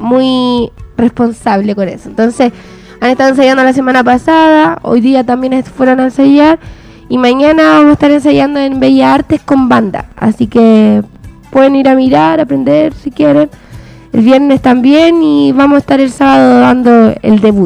responsable con eso. Entonces han estado ensayando la semana pasada, hoy día también fueron a ensayar, y mañana vamos a estar ensayando en Bellas Artes con banda, así que pueden ir a mirar, aprender si quieren. El viernes también, y vamos a estar el sábado dando el debut.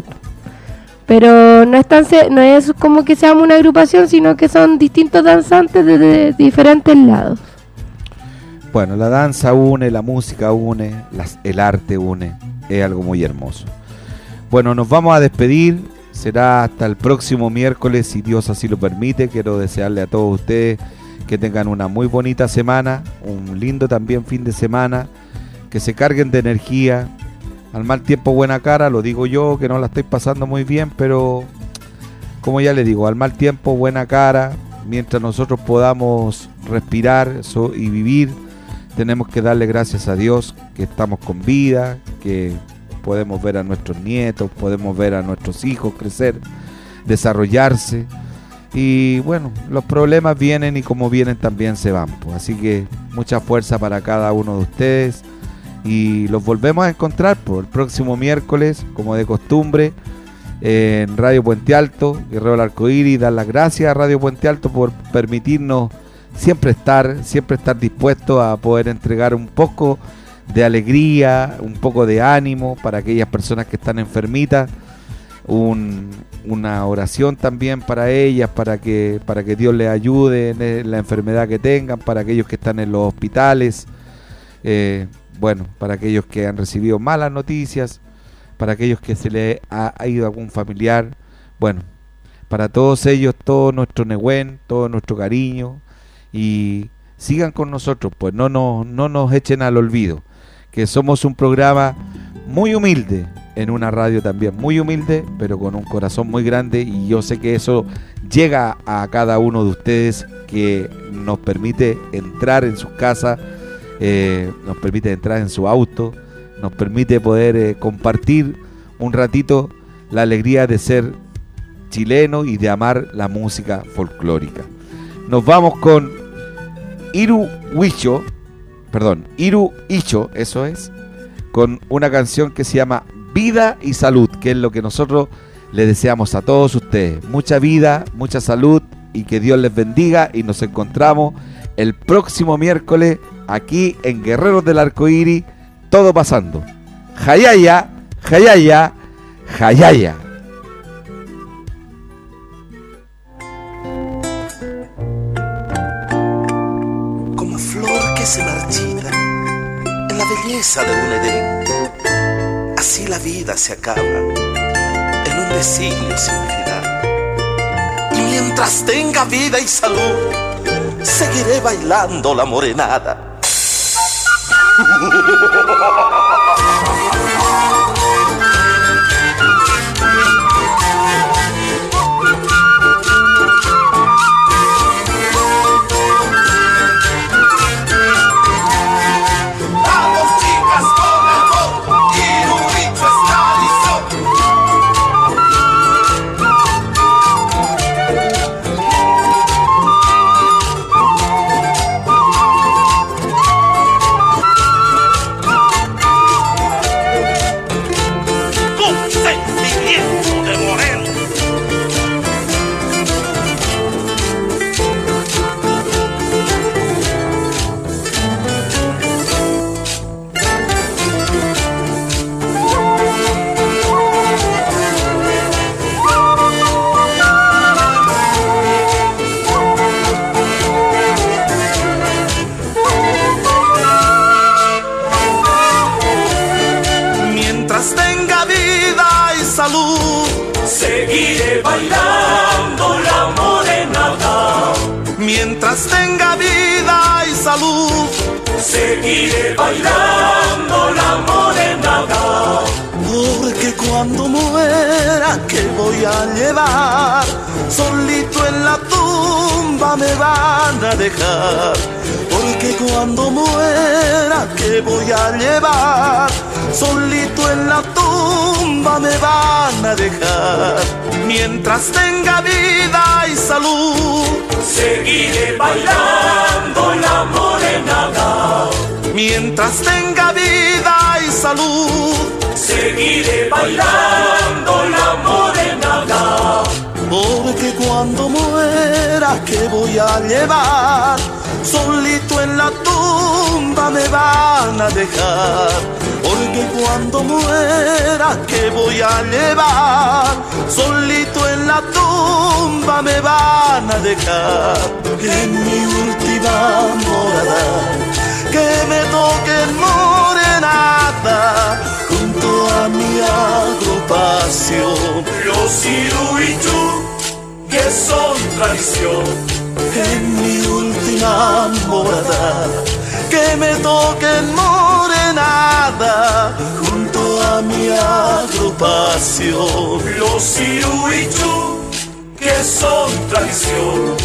Pero no es como que seamos una agrupación, sino que son distintos danzantes de diferentes lados. Bueno, la danza une, la música une, el arte une, es algo muy hermoso. Bueno, nos vamos a despedir, será hasta el próximo miércoles, si Dios así lo permite. Quiero desearle a todos ustedes que tengan una muy bonita semana, un lindo también fin de semana, que se carguen de energía. Al mal tiempo buena cara, lo digo yo, que no la estoy pasando muy bien, pero como ya le digo, al mal tiempo buena cara. Mientras nosotros podamos respirar y vivir, tenemos que darle gracias a Dios que estamos con vida, que podemos ver a nuestros nietos, podemos ver a nuestros hijos crecer, desarrollarse. Y bueno, los problemas vienen y como vienen también se van, pues. Así que mucha fuerza para cada uno de ustedes. Y los volvemos a encontrar por el próximo miércoles, como de costumbre, en Radio Puente Alto, Guerrero del Arcoíris. Dar las gracias a Radio Puente Alto por permitirnos siempre estar dispuestos a poder entregar un poco de alegría, un poco de ánimo para aquellas personas que están enfermitas. Una oración también para ellas, para que Dios les ayude en la enfermedad que tengan, para aquellos que están en los hospitales. Bueno, para aquellos que han recibido malas noticias, para aquellos que se les ha ido algún familiar, bueno, para todos ellos, todo nuestro Nehuen, todo nuestro cariño, y sigan con nosotros, pues no nos echen al olvido, que somos un programa muy humilde, en una radio también muy humilde, pero con un corazón muy grande, y yo sé que eso llega a cada uno de ustedes, que nos permite entrar en sus casas, nos permite entrar en su auto, nos permite poder compartir un ratito la alegría de ser chileno y de amar la música folclórica. Nos vamos con Iru Icho, eso es, con una canción que se llama Vida y Salud, que es lo que nosotros le deseamos a todos ustedes. Mucha vida, mucha salud, y que Dios les bendiga, y nos encontramos el próximo miércoles aquí en Guerreros del Arcoíris, todo pasando. Jayaya, jayaya, jayaya. Como flor que se marchita en la belleza de un Edén, así la vida se acaba en un designio sin final. Y mientras tenga vida y salud, seguiré bailando la morenada. Seguiré bailando la morenada. Mientras tenga vida y salud, seguiré bailando la morenada. Porque cuando muera, ¿qué voy a llevar? Solito en la tumba me van a dejar. Porque cuando muera, ¿qué voy a llevar? Solito en la tumba me van a dejar. Mientras tenga vida y salud, seguiré bailando la morenada. Mientras tenga vida y salud, seguiré bailando la morenada. Porque cuando muera, ¿qué voy a llevar? Solito en la tumba me van a dejar. Porque cuando muera, ¿qué voy a llevar? Solito en la tumba me van a dejar. En mi última morada, que me toquen morenada, junto a mi agrupación, los Iruichu, que son tradición. En mi última morada, que me toquen morenada, junto a mi agrupación, los Iruichu, que son tradición.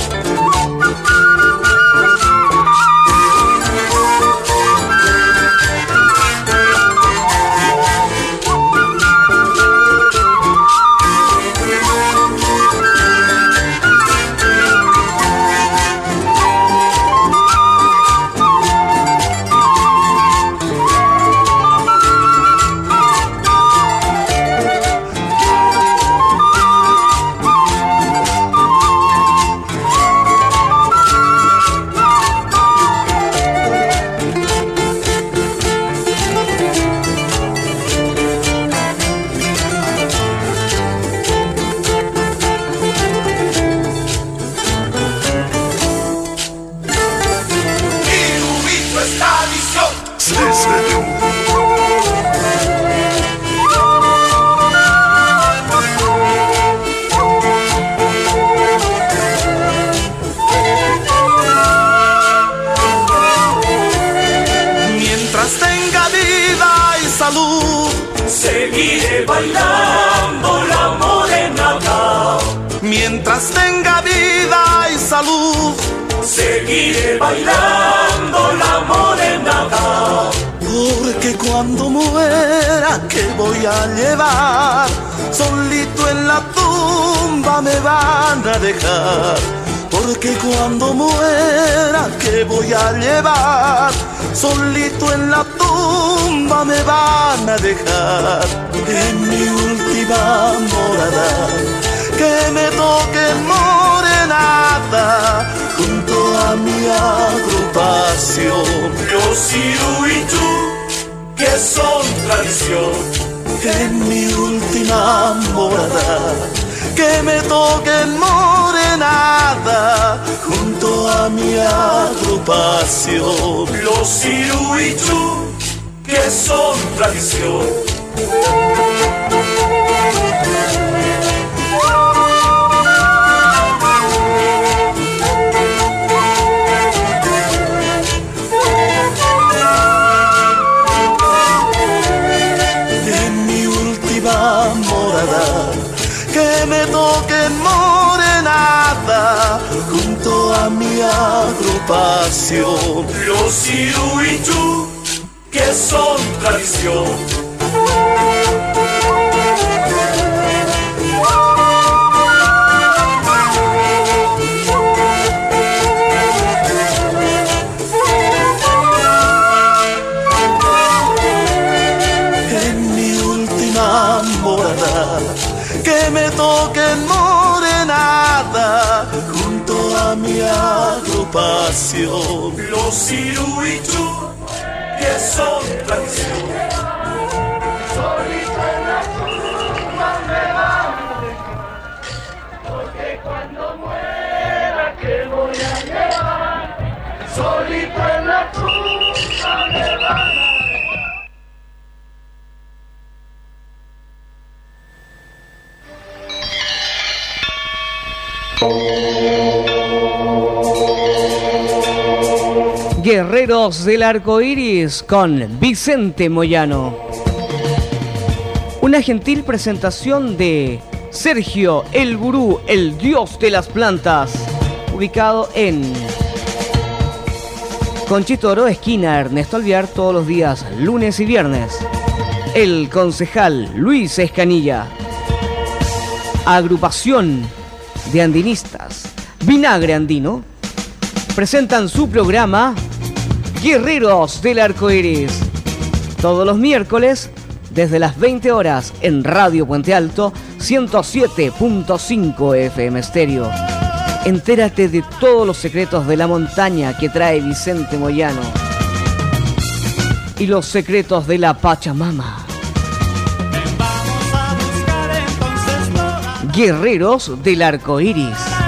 bailando la morenada. Mientras tenga vida y salud, seguiré bailando la morenada. Porque cuando muera, ¿qué voy a llevar? Solito en la tumba me van a dejar. Porque cuando muera, ¿qué voy a llevar? Solito en la tumba me van a dejar. En mi última morada, que me toque morenada, junto a mi agrupación. Los Iruichú, que son tradición. En mi última morada, que me toquen morenada, junto a mi agrupación. Los Iruichú, que son tradición. Que me toquen morenada, junto a mi agrupación. Los Iruichú, que son tradición. Que me toquen morenada, junto a mi agrupación. Los Iruichú, que son tradición. Solito en la tumba me van a dejar. Porque cuando muera, ¿qué voy a llevar? Solito en la tumba me van a dejar. Guerreros del Arco Iris con Vicente Moyano. Una gentil presentación de Sergio el Gurú, el dios de las plantas, ubicado en Conchito Oro, esquina Ernesto Alvear, todos los días, lunes y viernes. El concejal Luis Escanilla. Agrupación de andinistas Vinagre Andino presentan su programa Guerreros del Arco Iris, todos los miércoles desde las 20 horas en Radio Puente Alto 107.5 FM Estéreo. Entérate de todos los secretos de la montaña que trae Vicente Moyano y los secretos de la Pachamama. Guerreros del Arco Iris.